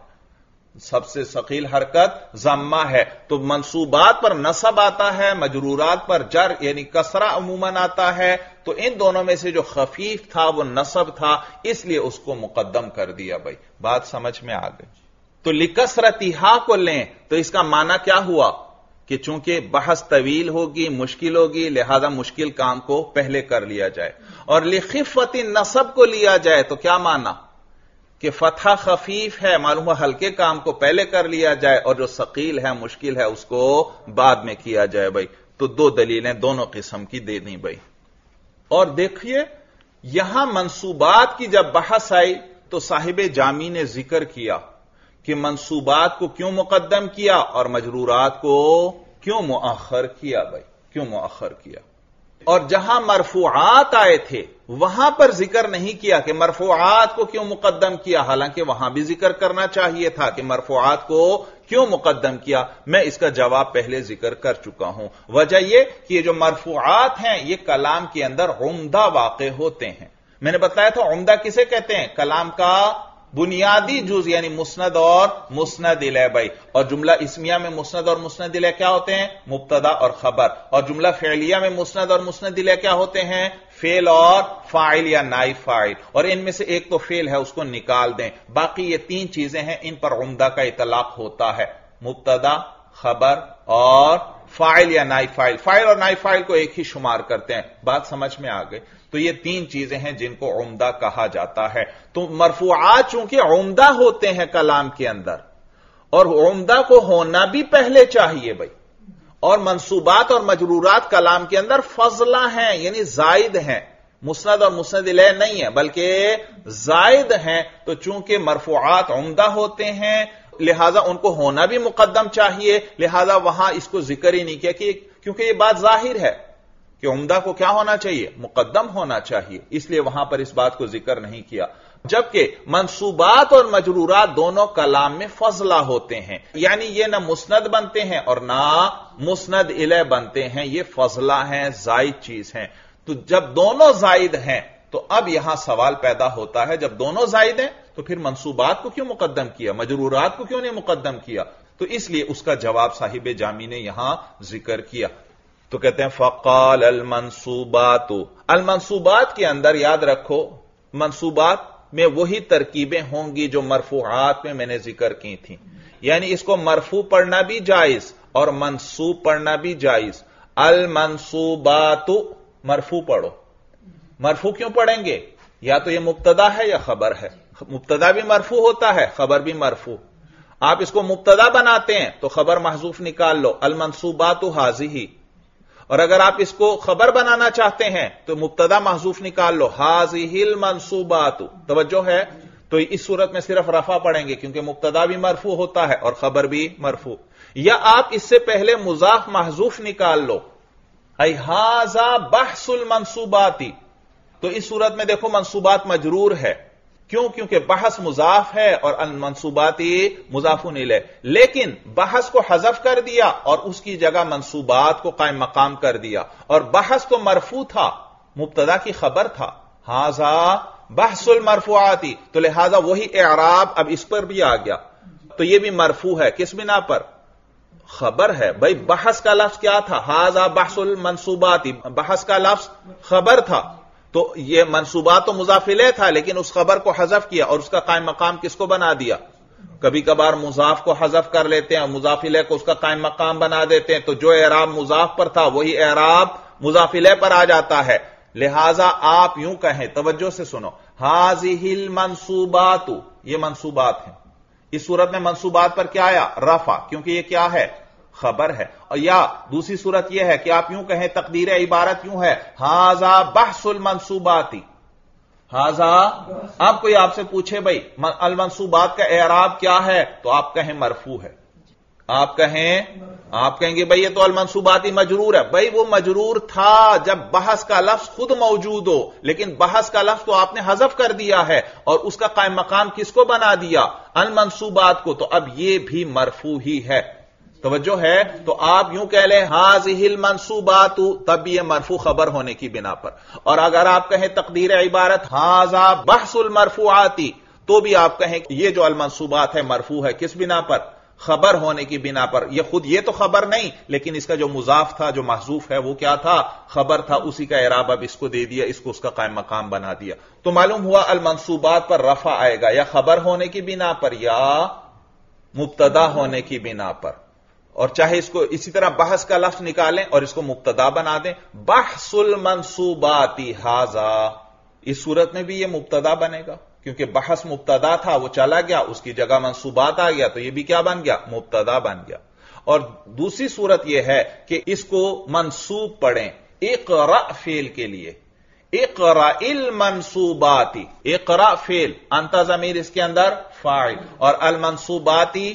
سب سے ثقیل حرکت ضمہ ہے۔ تو منصوبات پر نصب آتا ہے، مجرورات پر جر یعنی کسرہ عموماً آتا ہے، تو ان دونوں میں سے جو خفیف تھا وہ نصب تھا، اس لیے اس کو مقدم کر دیا بھائی۔ بات سمجھ میں آ گئی؟ تو لِكَثْرَتِهَا کو لیں تو اس کا معنی کیا ہوا کہ چونکہ بحث طویل ہوگی، مشکل ہوگی، لہذا مشکل کام کو پہلے کر لیا جائے، اور لِخِفَّةِ النَّصْب کو لیا جائے تو کیا معنی کہ فتحہ خفیف ہے، معلوم ہے ہلکے کام کو پہلے کر لیا جائے اور جو ثقیل ہے، مشکل ہے، اس کو بعد میں کیا جائے بھائی۔ تو دو دلیلیں دونوں قسم کی دے دیں بھائی۔ اور دیکھیے یہاں منصوبات کی جب بحث آئی تو صاحب جامی نے ذکر کیا کہ منصوبات کو کیوں مقدم کیا اور مجرورات کو کیوں مؤخر کیا بھائی، کیوں مؤخر کیا۔ اور جہاں مرفوعات آئے تھے وہاں پر ذکر نہیں کیا کہ مرفوعات کو کیوں مقدم کیا، حالانکہ وہاں بھی ذکر کرنا چاہیے تھا کہ مرفوعات کو کیوں مقدم کیا۔ میں اس کا جواب پہلے ذکر کر چکا ہوں، وجہ یہ کہ یہ جو مرفوعات ہیں یہ کلام کے اندر عمدہ واقع ہوتے ہیں۔ میں نے بتایا تھا عمدہ کسے کہتے ہیں؟ کلام کا بنیادی جز، یعنی مسند اور مسند الیہ بھائی۔ اور جملہ اسمیہ میں مسند اور مسند الیہ کیا ہوتے ہیں؟ مبتدا اور خبر۔ اور جملہ فعلیہ میں مسند اور مسند الیہ کیا ہوتے ہیں؟ فعل اور فاعل یا نائب فاعل، اور ان میں سے ایک تو فعل ہے، اس کو نکال دیں، باقی یہ تین چیزیں ہیں، ان پر عمدہ کا اطلاق ہوتا ہے، مبتدا، خبر اور فاعل یا نائب فاعل۔ فاعل اور نائب فاعل کو ایک ہی شمار کرتے ہیں۔ بات سمجھ میں آ گئی؟ تو یہ تین چیزیں ہیں جن کو عمدہ کہا جاتا ہے۔ تو مرفوعات چونکہ عمدہ ہوتے ہیں کلام کے اندر، اور عمدہ کو ہونا بھی پہلے چاہیے بھائی، اور منصوبات اور مجرورات کلام کے اندر فضلہ ہیں، یعنی زائد ہیں، مسند اور مسند الیہ نہیں ہے بلکہ زائد ہیں، تو چونکہ مرفوعات عمدہ ہوتے ہیں لہذا ان کو ہونا بھی مقدم چاہیے، لہذا وہاں اس کو ذکر ہی نہیں کیا کہ کیونکہ یہ بات ظاہر ہے کہ عمدہ کو کیا ہونا چاہیے؟ مقدم ہونا چاہیے، اس لیے وہاں پر اس بات کو ذکر نہیں کیا۔ جبکہ منصوبات اور مجرورات دونوں کلام میں فضلہ ہوتے ہیں، یعنی یہ نہ مسند بنتے ہیں اور نہ مسند الیہ بنتے ہیں، یہ فضلہ ہیں، زائد چیز ہیں۔ تو جب دونوں زائد ہیں تو اب یہاں سوال پیدا ہوتا ہے، جب دونوں زائد ہیں تو پھر منصوبات کو کیوں مقدم کیا، مجرورات کو کیوں نہیں مقدم کیا؟ تو اس لیے اس کا جواب صاحب جامی نے یہاں ذکر کیا۔ تو کہتے ہیں فقال المنصوبات، المنصوبات کے اندر یاد رکھو منصوبات میں وہی ترکیبیں ہوں گی جو مرفوعات میں نے ذکر کی تھیں، یعنی اس کو مرفوع پڑھنا بھی جائز اور منصوب پڑھنا بھی جائز۔ المنصوبات مرفوع پڑھو، مرفوع کیوں پڑھیں گے؟ یا تو یہ مبتدا ہے یا خبر ہے، مبتدا بھی مرفوع ہوتا ہے، خبر بھی مرفوع۔ آپ اس کو مبتدا بناتے ہیں تو خبر محذوف نکال لو، المنصوبات ہذہ، اور اگر آپ اس کو خبر بنانا چاہتے ہیں تو مبتدا محذوف نکال لو، ہذہ المنصوبات۔ توجہ ہے؟ تو اس صورت میں صرف رفع پڑھیں گے کیونکہ مبتدا بھی مرفوع ہوتا ہے اور خبر بھی مرفوع۔ یا آپ اس سے پہلے مضاف محذوف نکال لو، ای ھذا بحث المنصوبات، تو اس صورت میں دیکھو منصوبات مجرور ہے، کیوں؟ کیونکہ بحث مضاف ہے اور المنصوبات مضاف الیہ، لیکن بحث کو حذف کر دیا اور اس کی جگہ منصوبات کو قائم مقام کر دیا، اور بحث تو مرفوع تھا، مبتدا کی خبر تھا، ھذا بحث المرفوعات، تو لہذا وہی اعراب اب اس پر بھی آ گیا، تو یہ بھی مرفوع ہے، کس بنا پر؟ خبر ہے۔ بھائی بحث کا لفظ کیا تھا؟ ھذا بحث المنصوبات، بحث کا لفظ خبر تھا، تو یہ منصوبات تو مضاف الیہ تھا لیکن اس خبر کو حذف کیا اور اس کا قائم مقام کس کو بنا دیا؟ کبھی کبھار مضاف کو حذف کر لیتے ہیں اور مضاف الیہ کو اس کا قائم مقام بنا دیتے ہیں، تو جو اعراب مضاف پر تھا وہی اعراب مضاف الیہ پر آ جاتا ہے۔ لہذا آپ یوں کہیں، توجہ سے سنو، ھذہ المنصوبات، یہ منصوبات ہیں، اس صورت میں منصوبات پر کیا آیا؟ رفع، کیونکہ یہ کیا ہے؟ خبر ہے۔ اور یا دوسری صورت یہ ہے کہ آپ یوں کہیں، تقدیر عبارت یوں ہے، ھذا بحث المنصوبات، ھذا، اب کوئی آپ سے پوچھے بھائی المنصوبات کا اعراب کیا ہے، تو آپ کہیں مرفوع ہے، آپ کہیں گے بھائی یہ تو المنصوبات ہی مجرور ہے۔ بھائی وہ مجرور تھا جب بحث کا لفظ خود موجود ہو، لیکن بحث کا لفظ تو آپ نے حذف کر دیا ہے اور اس کا قائم مقام کس کو بنا دیا؟ المنصوبات کو، تو اب یہ بھی مرفوع ہی ہے۔ توجہ ہے؟ تو آپ یوں کہہ لیں ھذہ المنصوبات، تب یہ مرفوع خبر ہونے کی بنا پر، اور اگر آپ کہیں تقدیر عبارت ھذا بحث المرفوعات، تو بھی آپ کہیں یہ جو المنصوبات ہے مرفوع ہے، کس بنا پر؟ خبر ہونے کی بنا پر۔ یہ خود یہ تو خبر نہیں، لیکن اس کا جو مضاف تھا، جو محذوف ہے، وہ کیا تھا؟ خبر تھا، اسی کا اعراب اب اس کو دے دیا، اس کو اس کا قائم مقام بنا دیا۔ تو معلوم ہوا المنصوبات پر رفع آئے گا یا خبر ہونے کی بنا پر یا مبتدا ہونے کی بنا پر، اور چاہے اس کو اسی طرح بحث کا لفظ نکالیں اور اس کو مبتدا بنا دیں، بحث المنصوبات ھذا، اس صورت میں بھی یہ مبتدا بنے گا کیونکہ بحث مبتدا تھا، وہ چلا گیا، اس کی جگہ منصوبات آ گیا، تو یہ بھی کیا بن گیا؟ مبتدا بن گیا۔ اور دوسری صورت یہ ہے کہ اس کو منصوب پڑھیں اقرأ فعل کے لیے، اقرأ المنصوبات، اقرأ فعل، انت ضمیر اس کے اندر فاعل، اور المنصوباتی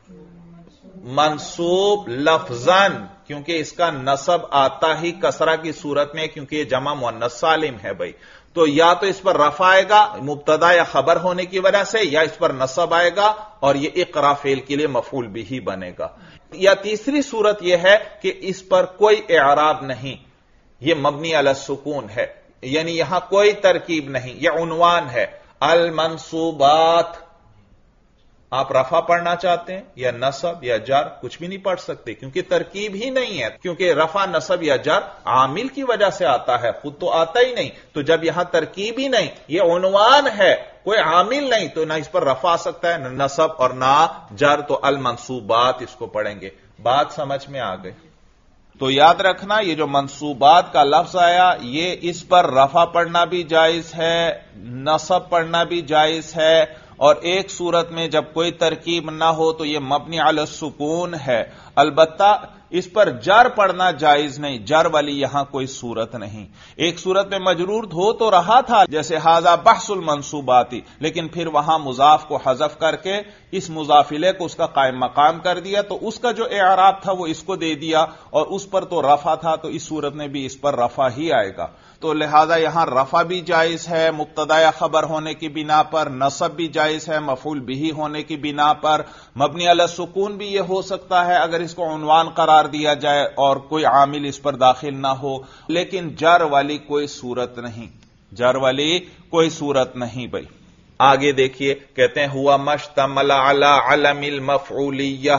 منصوب لفظاً، کیونکہ اس کا نصب آتا ہی کسرہ کی صورت میں، کیونکہ یہ جمع مؤنث سالم ہے بھائی، تو یا تو اس پر رفع آئے گا مبتدا یا خبر ہونے کی وجہ سے، یا اس پر نصب آئے گا اور یہ اقرا فعل کے لیے مفعول بھی بنے گا۔ یا تیسری صورت یہ ہے کہ اس پر کوئی اعراب نہیں، یہ مبنی علی السکون ہے، یعنی یہاں کوئی ترکیب نہیں، یہ عنوان ہے المنصوبات۔ آپ رفع پڑھنا چاہتے ہیں یا نصب یا جر، کچھ بھی نہیں پڑھ سکتے کیونکہ ترکیب ہی نہیں ہے، کیونکہ رفع نصب یا جر عامل کی وجہ سے آتا ہے، خود تو آتا ہی نہیں، تو جب یہاں ترکیب ہی نہیں، یہ عنوان ہے، کوئی عامل نہیں، تو نہ اس پر رفع آ سکتا ہے، نہ نصب اور نہ جر، تو المنصوبات اس کو پڑھیں گے۔ بات سمجھ میں آ گئی؟ تو یاد رکھنا یہ جو منصوبات کا لفظ آیا، یہ اس پر رفع پڑھنا بھی جائز ہے، نصب پڑھنا بھی جائز ہے، اور ایک صورت میں جب کوئی ترکیب نہ ہو تو یہ مبنی علی السکون ہے۔ البتہ اس پر جر پڑنا جائز نہیں، جر والی یہاں کوئی صورت نہیں۔ ایک صورت میں مجرور ہو تو رہا تھا جیسے ھذا بحث المنصوباتی، لیکن پھر وہاں مضاف کو حذف کر کے اس مضاف الیہ کو اس کا قائم مقام کر دیا، تو اس کا جو اعراب تھا وہ اس کو دے دیا، اور اس پر تو رفع تھا تو اس صورت میں بھی اس پر رفع ہی آئے گا۔ تو لہذا یہاں رفع بھی جائز ہے مبتدا یا خبر ہونے کی بنا پر، نصب بھی جائز ہے مفعول بہ ہونے کی بنا پر، مبنی علی السکون بھی یہ ہو سکتا ہے اگر اس کو عنوان قرار دیا جائے اور کوئی عامل اس پر داخل نہ ہو، لیکن جر والی کوئی صورت نہیں، جر والی کوئی صورت نہیں بھائی۔ آگے دیکھیے، کہتے ہیں ہوا مشتمل علی علم المفعولیہ،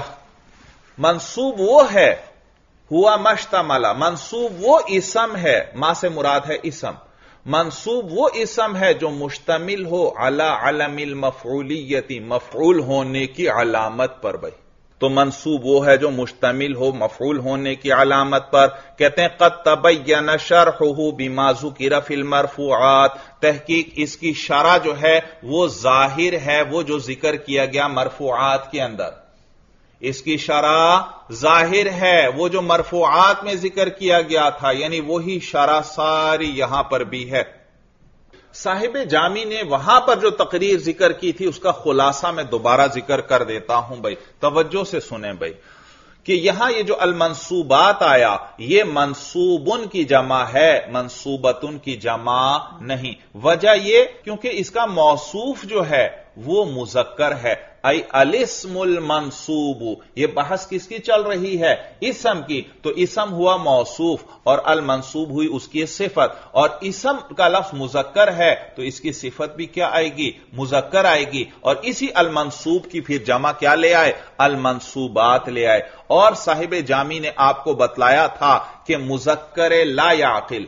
منصوب وہ ہے، ہوا مشتمل، منصوب وہ اسم ہے، ما سے مراد ہے اسم، منصوب وہ اسم ہے جو مشتمل ہو علی علم المفعولیتی، مفعول ہونے کی علامت پر بھائی۔ تو منصوب وہ ہے جو مشتمل ہو مفعول ہونے کی علامت پر۔ کہتے ہیں قد تبین شرحہ بما ذکر فی المرفوعات، تحقیق اس کی شرح جو ہے وہ ظاہر ہے وہ جو ذکر کیا گیا مرفوعات کے اندر، اس کی شرح ظاہر ہے وہ جو مرفوعات میں ذکر کیا گیا تھا، یعنی وہی شرح ساری یہاں پر بھی ہے۔ صاحب جامی نے وہاں پر جو تقریر ذکر کی تھی اس کا خلاصہ میں دوبارہ ذکر کر دیتا ہوں بھائی، توجہ سے سنیں بھائی، کہ یہاں یہ جو المنصوبات آیا یہ منصوبن کی جمع ہے، منصوبتن کی جمع نہیں۔ وجہ یہ کیونکہ اس کا موصوف جو ہے وہ مذکر ہے، ای الاسم المنصوب، یہ بحث کس کی چل رہی ہے؟ اسم کی، تو اسم ہوا موصوف اور المنصوب ہوئی اس کی صفت، اور اسم کا لفظ مذکر ہے تو اس کی صفت بھی کیا آئے گی؟ مذکر آئے گی، اور اسی المنصوب کی پھر جمع کیا لے آئے؟ المنصوبات لے آئے۔ اور صاحب جامی نے آپ کو بتلایا تھا کہ مذکر لا یعقل،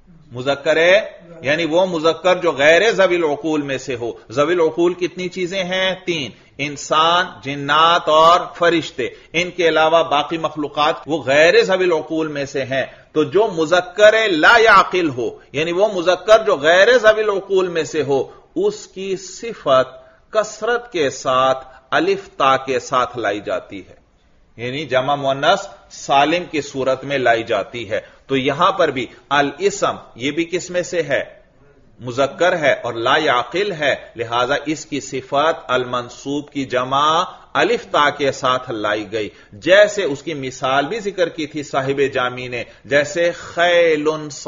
مذکر یعنی وہ مذکر جو غیر ذوی العقول میں سے ہو۔ ذوی العقول کتنی چیزیں ہیں؟ 3، انسان، جنات اور فرشتے، ان کے علاوہ باقی مخلوقات وہ غیر ذوی العقول میں سے ہیں۔ تو جو مذکر لا یعقل ہو، یعنی وہ مذکر جو غیر ذوی العقول میں سے ہو، اس کی صفت کثرت کے ساتھ الف تا کے ساتھ لائی جاتی ہے، یعنی جمع مؤنث سالم کی صورت میں لائی جاتی ہے۔ تو یہاں پر بھی الاسم یہ بھی کس میں سے ہے؟ مذکر ہے اور لا یعقل ہے، لہذا اس کی صفات المنصوب کی جمع الف تا کے ساتھ لائی گئی۔ جیسے اس کی مثال بھی ذکر کی تھی صاحب جامی نے، جیسے خیل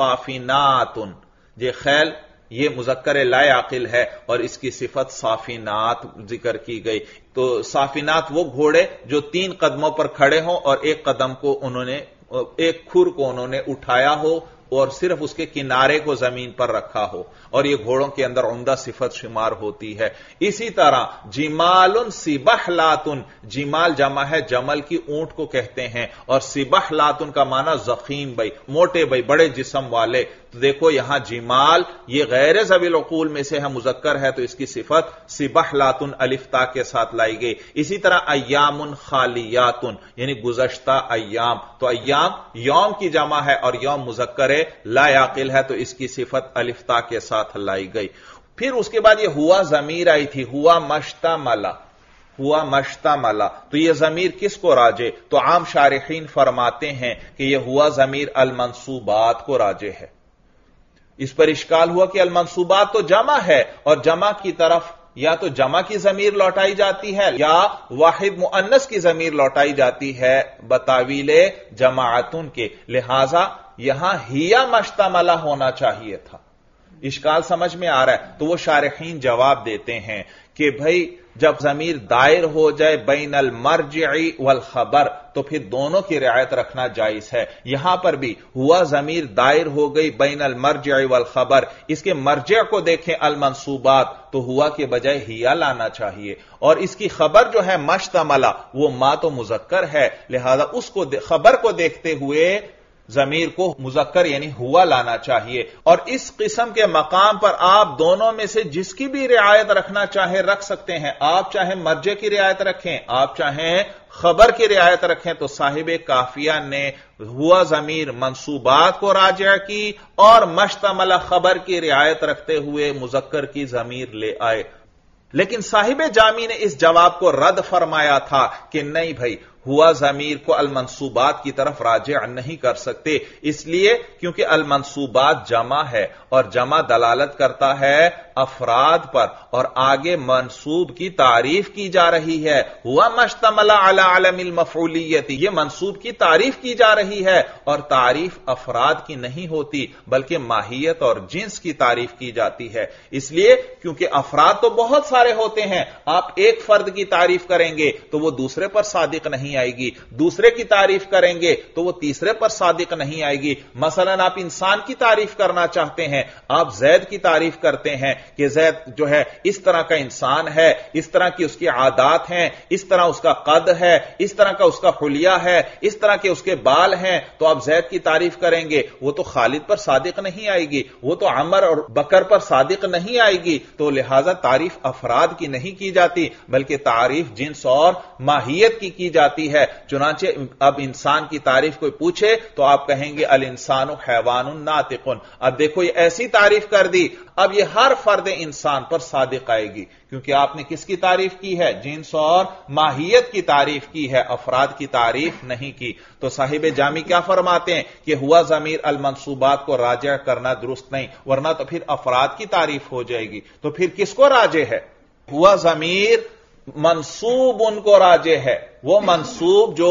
صافنات، یہ خیل یہ مذکر لا یعقل ہے اور اس کی صفت صافنات ذکر کی گئی۔ تو صافنات وہ گھوڑے جو 3 قدموں پر کھڑے ہوں اور ایک قدم کو انہوں نے، ایک کھر کو انہوں نے اٹھایا ہو اور صرف اس کے کنارے کو زمین پر رکھا ہو، اور یہ گھوڑوں کے اندر عمدہ صفت شمار ہوتی ہے۔ اسی طرح جمال سبحلات، جمال جمع ہے جمل کی، اونٹ کو کہتے ہیں، اور سبحلات کا معنی ضخیم بھائی، موٹے بھائی، بڑے جسم والے۔ تو دیکھو یہاں جمال یہ غیر ذوی العقول میں سے ہے، مذکر ہے، تو اس کی صفت سبحلات الف تا کے ساتھ لائی گئی۔ اسی طرح ایام خالیات یعنی گزشتہ ایام، تو ایام یوم کی جمع ہے اور یوم مذکر لا یعقل ہے، تو اس کی صفت الف تا کے ساتھ لائی گئی۔ پھر اس کے بعد یہ ہوا ضمیر آئی تھی، ہوا مشتمل، ہوا مشتمل، تو یہ ضمیر کس کو راجع؟ تو عام شارحین فرماتے ہیں کہ یہ ہوا ضمیر المنصوبات کو راجع ہے۔ اس پر اشکال ہوا کہ المنصوبات تو جمع ہے، اور جمع کی طرف یا تو جمع کی ضمیر لوٹائی جاتی ہے یا واحد مؤنث کی ضمیر لوٹائی جاتی ہے بتاویل جماعتن کے، لہذا یہاں ہیا مشتملہ ہونا چاہیے تھا۔ اشکال سمجھ میں آ رہا ہے؟ تو وہ شارحین جواب دیتے ہیں کہ بھائی جب ضمیر دائر ہو جائے بین المرجع والخبر تو پھر دونوں کی رعایت رکھنا جائز ہے۔ یہاں پر بھی ہوا ضمیر دائر ہو گئی بین المرجع والخبر، اس کے مرجع کو دیکھیں المنصوبات تو ہوا کے بجائے ہیا لانا چاہیے، اور اس کی خبر جو ہے مشتملہ وہ ما تو مذکر ہے، لہذا اس کو خبر کو دیکھتے ہوئے ضمیر کو مذکر یعنی ہوا لانا چاہیے۔ اور اس قسم کے مقام پر آپ دونوں میں سے جس کی بھی رعایت رکھنا چاہے رکھ سکتے ہیں، آپ چاہیں مرجع کی رعایت رکھیں، آپ چاہیں خبر کی رعایت رکھیں۔ تو صاحب کافیہ نے ہوا ضمیر منصوبات کو راجع کی اور مشتمل خبر کی رعایت رکھتے ہوئے مذکر کی ضمیر لے آئے، لیکن صاحب جامی نے اس جواب کو رد فرمایا تھا کہ نہیں بھائی، हुआ ज़मीर को अलमंसूबात की तरफ राजिअ नहीं कर सकते, इसलिए क्योंकि अलमंसूबात जमा है और जमा दलालत करता है अफराद पर, और आगे मंसूब की तारीफ की जा रही है। हुआ मश्तमला अला अलमिल मफऊलियत, यह मंसूब की तारीफ की जा रही है और तारीफ अफराद की नहीं होती बल्कि माहियत और जिन्स की तारीफ की जाती है। इसलिए क्योंकि अफराद तो बहुत सारे होते हैं, आप एक फर्द की तारीफ करेंगे तो वो दूसरे पर सादिक नहीं आएगी, दूसरे की तारीफ करेंगे तो वो तीसरे पर सादिक नहीं आएगी। मसलन आप इंसान की तारीफ करना चाहते हैं, आप जैद की तारीफ करते हैं कि जैद जो है इस तरह का इंसान है, इस तरह की उसकी आदात हैं, इस तरह उसका कद है, इस तरह का उसका हुलिया है, इस तरह के उसके बाल हैं, तो आप जैद की तारीफ करेंगे, वो तो खालिद पर सादिक नहीं आएगी, वो तो अमर और बकर पर सादिक नहीं आएगी। तो लिहाजा तारीफ अफराद की नहीं की जाती बल्कि तारीफ जिन्स और माहियत की जाती है। चुनांचे अब इंसान की तारीफ कोई पूछे तो आप कहेंगे अल इंसानु हैवानुन नातिकुन। अब देखो ये ऐसी तारीफ कर दी, अब ये हर फर्द इंसान पर सादिक आएगी, क्योंकि आपने किसकी तारीफ की है? जिन्स और माहियत की तारीफ की है, अफराद की तारीफ नहीं की। तो साहिब जामी क्या फरमाते हैं कि हुआ ज़मीर अल मंसूबात को राजिअ करना दुरुस्त नहीं, वरना तो फिर अफराद की तारीफ हो जाएगी। तो फिर किसको राजे है? हुआ ज़मीर मंसूब उनको राजे है, वो मंसूब जो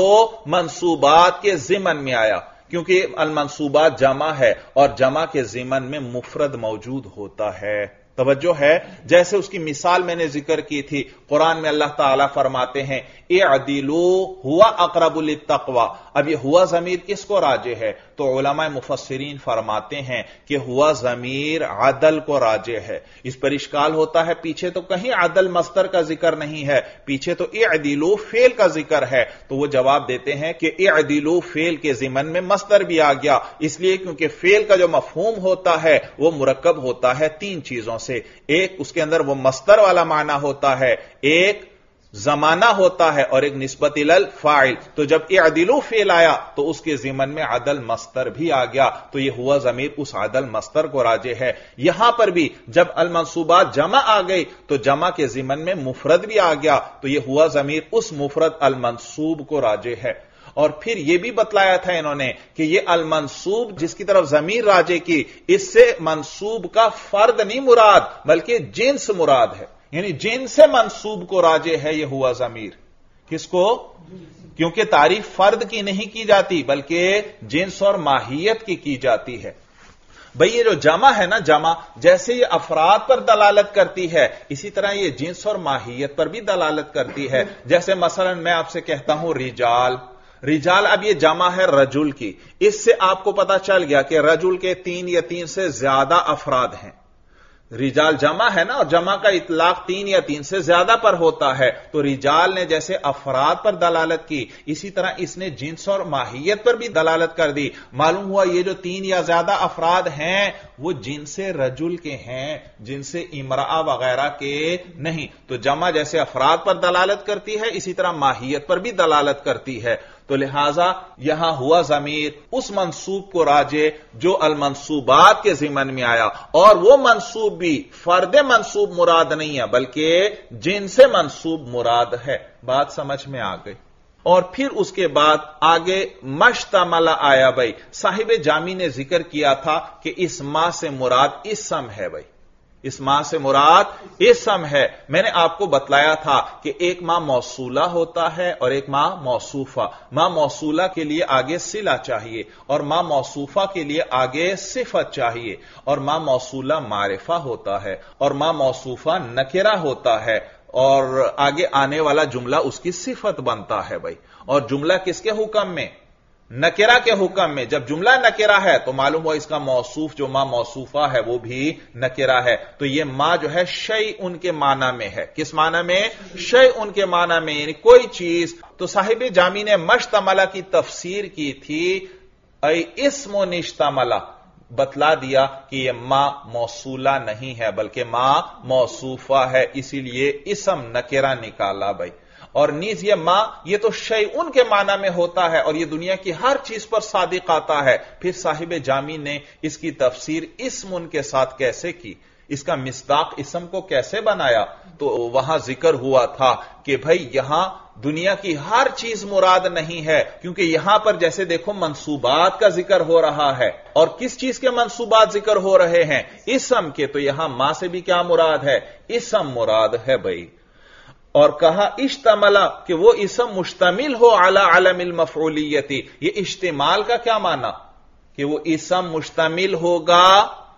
मंसूबात के ज़िमन में आया, क्योंकि अल मंसूबात जमा है और जमा के ज़िमन में मुफरद मौजूद होता है। तवज्जो है, जैसे उसकी मिसाल मैंने जिक्र की थी, कुरान में अल्लाह ताला फरमाते हैं इअदिलू हुआ अक़रबु लित्तक़वा। अब ये हुआ ज़मीर किसको राजे है? तो उलमा मुफस्सिरीन फरमाते हैं कि हुआ ज़मीर अदल को राजे है। इस पर इश्काल होता है, पीछे तो कहीं अदल मस्दर का जिक्र नहीं है, पीछे तो इअदिलू फेल का जिक्र है। तो वो जवाब देते हैं कि इअदिलू फेल के ज़िमन में मस्दर भी आ गया, इसलिए क्योंकि फेल का जो मफहूम होता है वो मुरक्कब होता है तीन चीजों से। एक, उसके अंदर वो मस्दर वाला माना होता है, एक जमाना होता है, और एक निस्बत इलल फाइल। तो जब इअदिलू फेल आया तो उसके ज़िमन में अदल मस्दर भी आ गया, तो यह हुआ ज़मीर उस अदल मस्दर को राजे है। यहां पर भी जब अल मंसूबात जमा आ गई तो जमा के ज़िमन में मुफरद भी आ गया, तो यह हुआ ज़मीर उस मुफरद अल मंसूब को राजे है। और फिर यह भी बतलाया था इन्होंने कि यह अल मंसूब जिसकी तरफ ज़मीर राजे की, इससे मंसूब का फर्द नहीं मुराद बल्कि जिन्स मुराद है, यानी जिनसे मंसूब को राजे है यह हुआ ज़मीर। किसको? क्योंकि तारीफ फर्द की नहीं की जाती बल्कि जिन्स और माहियत की जाती है। भाई ये जो जमा है ना, जमा जैसे ये अफराद पर दलालत करती है, इसी तरह ये जिन्स और माहियत पर भी दलालत करती है। जैसे मसलन मैं आपसे कहता हूं रिजाल, रिजाल, अब ये जमा है रजुल की, इससे आपको पता चल गया कि रजुल के 3 या 3 से ज्यादा अफराद हैं। रिजाल जमा है ना, और जमा का इतलाक 3 या 3 से ज्यादा पर होता है। तो रिजाल ने जैसे अफराद पर दलालत की, इसी तरह इसने जिन्स और माहियत पर भी दलालत कर दी। मालूम हुआ ये जो 3 या ज्यादा अफराद हैं वो जिनसे रजुल के हैं, जिनसे इमरा वगैरह के नहीं। तो जमा जैसे अफराद पर दलालत करती है, इसी तरह माहियत पर भी दलालत करती है। तो लिहाजा यहां हुआ ज़मीर उस मंसूब को राजे जो अल मंसूबात के ज़िमन में आया, और वो मंसूब भी फर्द मंसूब मुराद नहीं है बल्कि जिनसे मंसूब मुराद है। बात समझ में आ गई। और फिर उसके बाद आगे मश्तमला आया। भाई साहिब जामी ने जिक्र किया था कि इस माह से मुराद इसम है। भाई इस माह से मुराद इसम है। मैंने आपको बतलाया था कि एक माह मौसूला होता है और एक माह मौसूफा। माह मौसूला के लिए आगे सिला चाहिए और माह मौसूफा के लिए आगे सिफत चाहिए, और माह मौसूला मारिफा होता है और माह मौसूफा नकिरा होता है, और आगे आने वाला जुमला उसकी सिफत बनता है। भाई और जुमला किसके हुक्म में? नकेरा के हुक्म में। जब जुमला नकेरा है तो मालूम हुआ इसका मौसूफ जो मां मौसूफा है वो भी नकेरा है। तो ये मां जो है शय उनके माना में है। किस माना में? शय उनके माना में, यानी कोई चीज। तो साहिब जामी ने मश्तमला की तफसीर की थी, ऐ इस्म निश्तमला, बतला दिया कि यह मां मौसूला नहीं है बल्कि मां मौसूफा है, इसीलिए इसम नकेरा निकाला। भाई और नीज ये मां, ये तो शय उनके माना में होता है और ये दुनिया की हर चीज पर सादिक आता है। फिर साहिब जामी ने इसकी तफसीर इस्म उनके साथ कैसे की, इसका मिस्दाक इस्म को कैसे बनाया, तो वहां जिक्र हुआ था कि भाई यहां دنیا کی ہر چیز مراد نہیں ہے، کیونکہ یہاں پر جیسے دیکھو منصوبات کا ذکر ہو رہا ہے، اور کس چیز کے منصوبات ذکر ہو رہے ہیں؟ اسم کے، تو یہاں ماں سے بھی کیا مراد ہے؟ اسم مراد ہے بھائی۔ اور کہا اشتملا کہ وہ اسم مشتمل ہو علی علم المفعولیتی، یہ اشتمال کا کیا معنی؟ کہ وہ اسم مشتمل ہوگا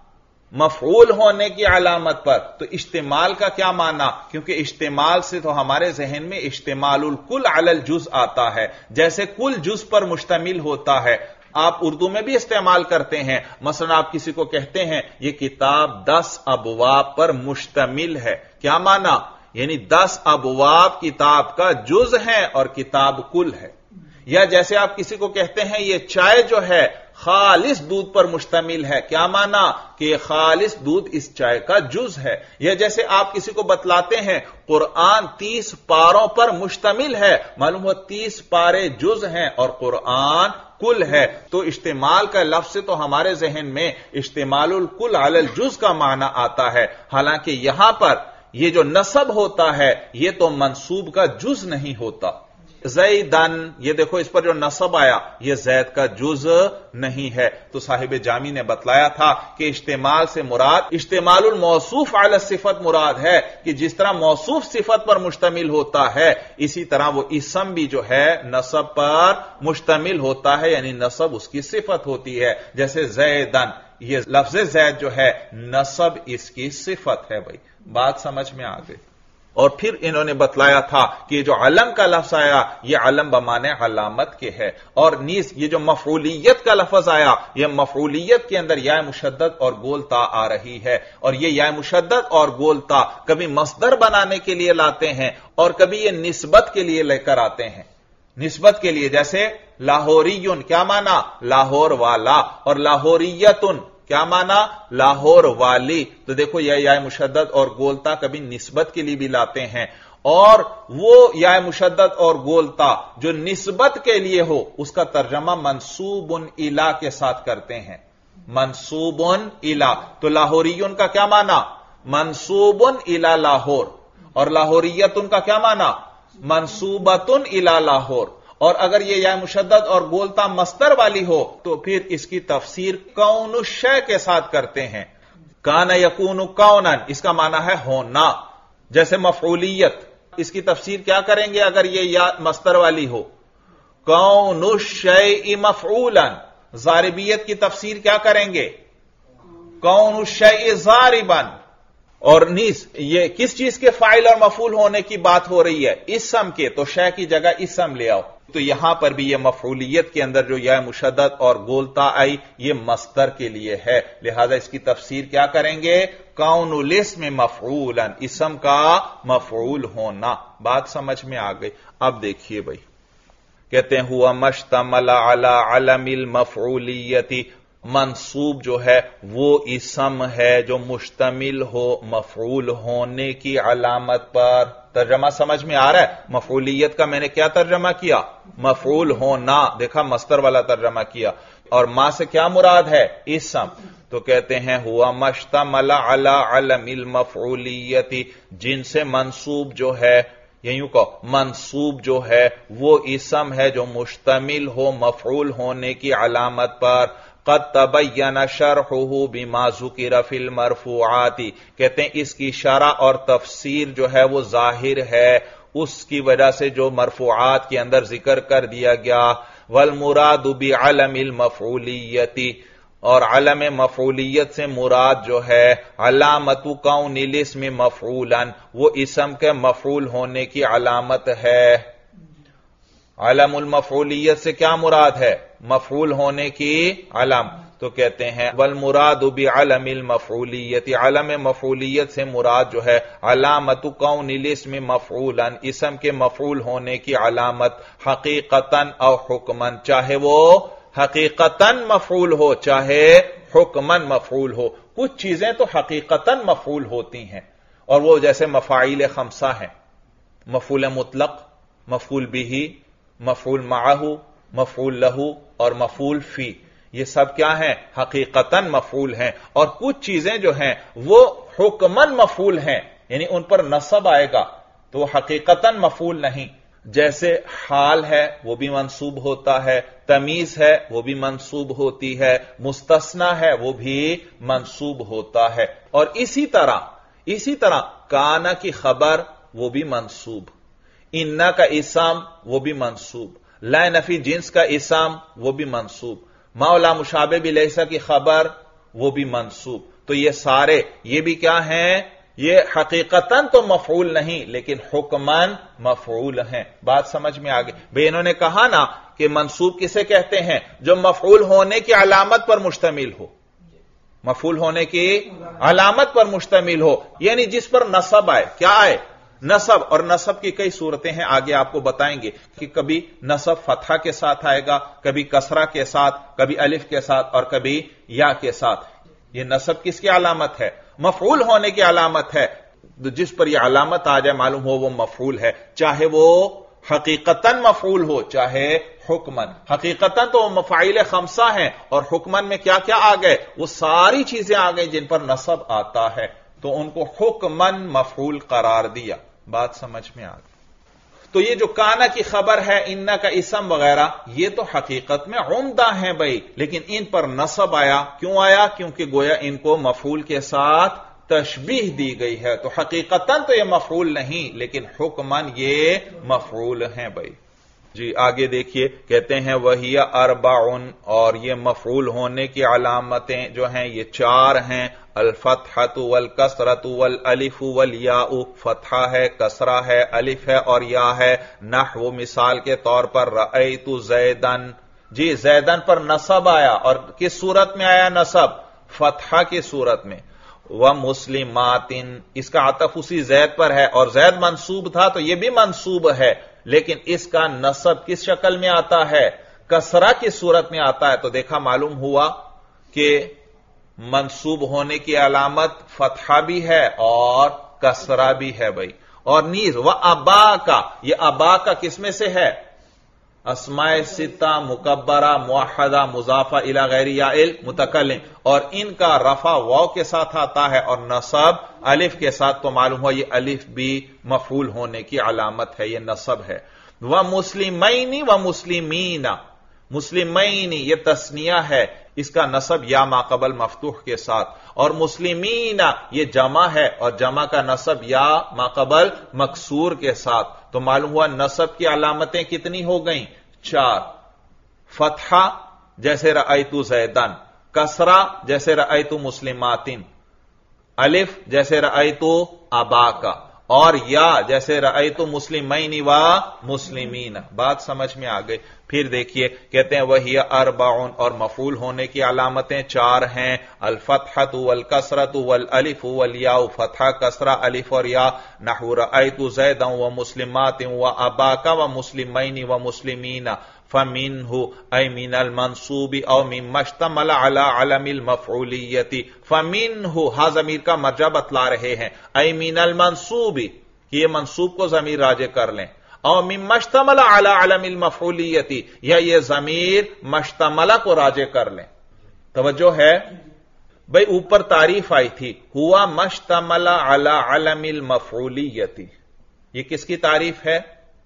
مفعول ہونے کی علامت پر۔ تو اشتمال کا کیا معنی؟ کیونکہ اشتمال سے تو ہمارے ذہن میں اشتمال الکل علی الجز آتا ہے، جیسے کل جز پر مشتمل ہوتا ہے۔ آپ اردو میں بھی استعمال کرتے ہیں، مثلا آپ کسی کو کہتے ہیں یہ کتاب 10 ابواب پر مشتمل ہے، کیا معنی؟ یعنی 10 ابواب کتاب کا جز ہے اور کتاب کل ہے۔ یا جیسے آپ کسی کو کہتے ہیں یہ چائے جو ہے خالص دودھ پر مشتمل ہے، کیا معنی؟ کہ خالص دودھ اس چائے کا جز ہے۔ یا جیسے آپ کسی کو بتلاتے ہیں قرآن 30 پاروں پر مشتمل ہے، معلوم ہو 30 پارے جز ہیں اور قرآن کل ہے۔ تو اشتمال کا لفظ سے تو ہمارے ذہن میں اشتمال الکل علی الجز کا معنی آتا ہے، حالانکہ یہاں پر یہ جو نصب ہوتا ہے یہ تو منصوب کا جز نہیں ہوتا۔ زیدن، یہ دیکھو اس پر جو نصب آیا یہ زید کا جز نہیں ہے۔ تو صاحب جامی نے بتلایا تھا کہ اشتمال سے مراد اشتمال الموصوف علی الصفت مراد ہے، کہ جس طرح موصوف صفت پر مشتمل ہوتا ہے اسی طرح وہ اسم بھی جو ہے نصب پر مشتمل ہوتا ہے، یعنی نصب اس کی صفت ہوتی ہے۔ جیسے زیدن، یہ لفظ زید جو ہے نصب اس کی صفت ہے بھائی، بات سمجھ میں آ گئی۔ اور پھر انہوں نے بتلایا تھا کہ جو علم کا لفظ آیا یہ علم بمانے علامت کے ہے، اور نیز یہ جو مفعولیت کا لفظ آیا یہ مفعولیت کے اندر یا مشدد اور گول تا آ رہی ہے، اور یہ یا مشدد اور گول تا کبھی مصدر بنانے کے لیے لاتے ہیں اور کبھی یہ نسبت کے لیے لے کر آتے ہیں۔ نسبت کے لیے جیسے لاہوریون، کیا معنی؟ لاہور والا، اور لاہوریتن کیا معنی؟ لاہور والی۔ تو دیکھو یہ یا مشدد اور گولتا کبھی نسبت کے لیے بھی لاتے ہیں، اور وہ یا مشدد اور گولتا جو نسبت کے لیے ہو اس کا ترجمہ منصوب الی کے ساتھ کرتے ہیں، منصوب الی۔ تو لاہوریون کا کیا معنی؟ منصوب الی لاہور، اور لاہوریتن کا کیا معنی؟ منصوبۃ الی لاہور۔ اور اگر یہ یا مشدد اور گولتا مصدر والی ہو تو پھر اس کی تفسیر کون الشیء کے ساتھ کرتے ہیں، کان یکون کونن، اس کا معنی ہے ہونا۔ جیسے مفعولیت، اس کی تفسیر کیا کریں گے اگر یہ یا مصدر والی ہو؟ کون الشیء مفعولا۔ ضاربیت کی تفسیر کیا کریں گے؟ کون الشیء ضاربا۔ اور نیز یہ کس چیز کے فاعل اور مفعول ہونے کی بات ہو رہی ہے؟ اسم کے، تو شے کی جگہ اسم لے آؤ۔ تو یہاں پر بھی یہ مفعولیت کے اندر جو یا مشدد اور گولتا آئی یہ مصدر کے لیے ہے، لہذا اس کی تفسیر کیا کریں گے؟ کون الاسم مفعولا، اسم کا مفعول ہونا۔ بات سمجھ میں آ گئی؟ اب دیکھیے بھائی، کہتے ہیں ہوا مشتمل علی علم المفعولیتی، منصوب جو ہے وہ اسم ہے جو مشتمل ہو مفعول ہونے کی علامت پر۔ ترجمہ سمجھ میں آ رہا ہے؟ مفعولیت کا میں نے کیا ترجمہ کیا؟ مفعول ہونا، دیکھا مصدر والا ترجمہ کیا، اور ما سے کیا مراد ہے؟ اسم۔ تو کہتے ہیں ہوا مشتمل علی علم المفعولیتی، جن سے منصوب جو ہے، یوں کہ منصوب جو ہے وہ اسم ہے جو مشتمل ہو مفعول ہونے کی علامت پر۔ قد تبین شرحہ بما ذکر فی المرفوعات، کہتے ہیں اس کی شرح اور تفسیر جو ہے وہ ظاہر ہے اس کی وجہ سے جو مرفوعات کے اندر ذکر کر دیا گیا۔ والمراد بعلم المفعولیت، اور علم مفعولیت سے مراد جو ہے علامت کون الاسم مفعولا، وہ اسم کے مفعول ہونے کی علامت ہے۔ علم المفعولیت سے کیا مراد ہے؟ مفعول ہونے کی علم۔ تو کہتے ہیں والمراد بعلم المفعولیت، علم مفعولیت سے مراد جو ہے علامت کون الاسم مفعولا، اسم کے مفعول ہونے کی علامت، حقیقتاً او حکماً، چاہے وہ حقیقتاً مفعول ہو چاہے حکماً مفعول ہو۔ کچھ چیزیں تو حقیقتاً مفعول ہوتی ہیں، اور وہ جیسے مفاعیل خمسہ ہیں، مفعول مطلق، مفعول بہ، مفعول معہ، مفعول لہ اور مفعول فی، یہ سب کیا ہیں؟ حقیقتاً مفعول ہیں۔ اور کچھ چیزیں جو ہیں وہ حکماً مفعول ہیں، یعنی ان پر نصب آئے گا تو وہ حقیقتاً مفعول نہیں، جیسے حال ہے وہ بھی منصوب ہوتا ہے، تمیز ہے وہ بھی منصوب ہوتی ہے، مستثنا ہے وہ بھی منصوب ہوتا ہے، اور اسی طرح کانا کی خبر وہ بھی منصوب، انا کا اسم وہ بھی منصوب، لا نفی جنس کا اسم وہ بھی منصوب، مولا مشابہ بھی لیسا کی خبر وہ بھی منصوب۔ تو یہ سارے یہ بھی کیا ہیں؟ یہ حقیقتاً تو مفعول نہیں لیکن حکماً مفعول ہیں۔ بات سمجھ میں آگئی؟ بھئی انہوں نے کہا نا کہ منصوب کسے کہتے ہیں؟ جو مفعول ہونے کی علامت پر مشتمل ہو، مفعول ہونے کی علامت پر مشتمل ہو، یعنی جس پر نصب آئے۔ کیا آئے؟ نصب۔ اور نصب کی کئی صورتیں ہیں، آگے آپ کو بتائیں گے کہ کبھی نصب فتحہ کے ساتھ آئے گا، کبھی کسرہ کے ساتھ، کبھی الف کے ساتھ، اور کبھی یا کے ساتھ۔ یہ نصب کس کی علامت ہے؟ مفعول ہونے کی علامت ہے۔ جس پر یہ علامت آ جائے معلوم ہو وہ مفعول ہے، چاہے وہ حقیقتاً مفعول ہو چاہے حکماً۔ حقیقتاً تو وہ مفاعیل خمسہ ہیں، اور حکماً میں کیا کیا آ گئے؟ وہ ساری چیزیں آ گئی جن پر نصب آتا ہے، تو ان کو حکماً مفعول قرار دیا۔ بات سمجھ میں آ گئی؟ تو یہ جو کانا کی خبر ہے، انا کا اسم وغیرہ، یہ تو حقیقت میں عمدہ ہیں بھائی، لیکن ان پر نصب آیا۔ کیوں آیا؟ کیونکہ گویا ان کو مفعول کے ساتھ تشبیہ دی گئی ہے، تو حقیقتاً تو یہ مفعول نہیں لیکن حکماً یہ مفعول ہیں بھائی۔ جی آگے دیکھیے، کہتے ہیں وہی اربعن، اور یہ مفعول ہونے کی علامتیں جو ہیں یہ چار ہیں، الفتحۃ والکسرۃ والالف والیاء۔ فتحہ ہے، کسرہ ہے، الف ہے اور یا ہے۔ نحو مثال کے طور پر رأیت زیدن، جی زیدن پر نصب آیا، اور کس صورت میں آیا نصب؟ فتحہ کی صورت میں۔ ومسلمات، اس کا عطف اسی زید پر ہے، اور زید منصوب تھا تو یہ بھی منصوب ہے، لیکن اس کا نصب کس شکل میں آتا ہے؟ کسرہ کی صورت میں آتا ہے۔ تو دیکھا معلوم ہوا کہ منصوب ہونے کی علامت فتحہ بھی ہے اور کسرہ بھی ہے بھائی۔ اور نیز وابا کا، یہ ابا کا کس میں سے ہے؟ اسماء ستہ مکبرہ موحدہ مضافہ الی غیر یا المتکلم، اور ان کا رفع واو کے ساتھ آتا ہے اور نصب الف کے ساتھ، تو معلوم ہوا یہ الف بھی مفعول ہونے کی علامت ہے، یہ نصب ہے۔ ومسلمین ومسلمین، مسلمین یہ تثنیہ ہے، اس کا نصب یا ماقبل مفتوح کے ساتھ، اور مسلمین یہ جمع ہے اور جمع کا نصب یا ماقبل مکسور کے ساتھ، تو معلوم ہوا نصب کی علامتیں کتنی ہو گئیں؟ چار۔ فتحہ جیسے رأیت زیدن، کسرہ جیسے رأیت مسلمات، الف جیسے رأیت اباکا، اور یا جیسے رأیت مسلمین و مسلمین۔ بات سمجھ میں آ گئی؟ پھر دیکھیے، کہتے ہیں وہی اربعن، اور مفعول ہونے کی علامتیں چار ہیں، الفتحۃ والکسرۃ والالف والیاء۔ فتحہ، کسرہ، الف اور یا۔ نحو رأیت زیدا ومسلمات واباکا ومسلمین ومسلمین۔ فمنہ ای من المنصوب او مما اشتمل علی علم المفعولیت۔ فمنہ، ہا ضمیر کا مرجع بتلا رہے ہیں، ای من المنصوب، کہ یہ منصوب کو ضمیر راجع کر لیں، او مما اشتمل علی علم المفعولیت، یا یہ ضمیر مشتملہ کو راجع کر لیں۔ توجہ ہے بھئی، اوپر تعریف آئی تھی ہوا مشتمل علی علم المفعولیت، یہ کس کی تعریف ہے؟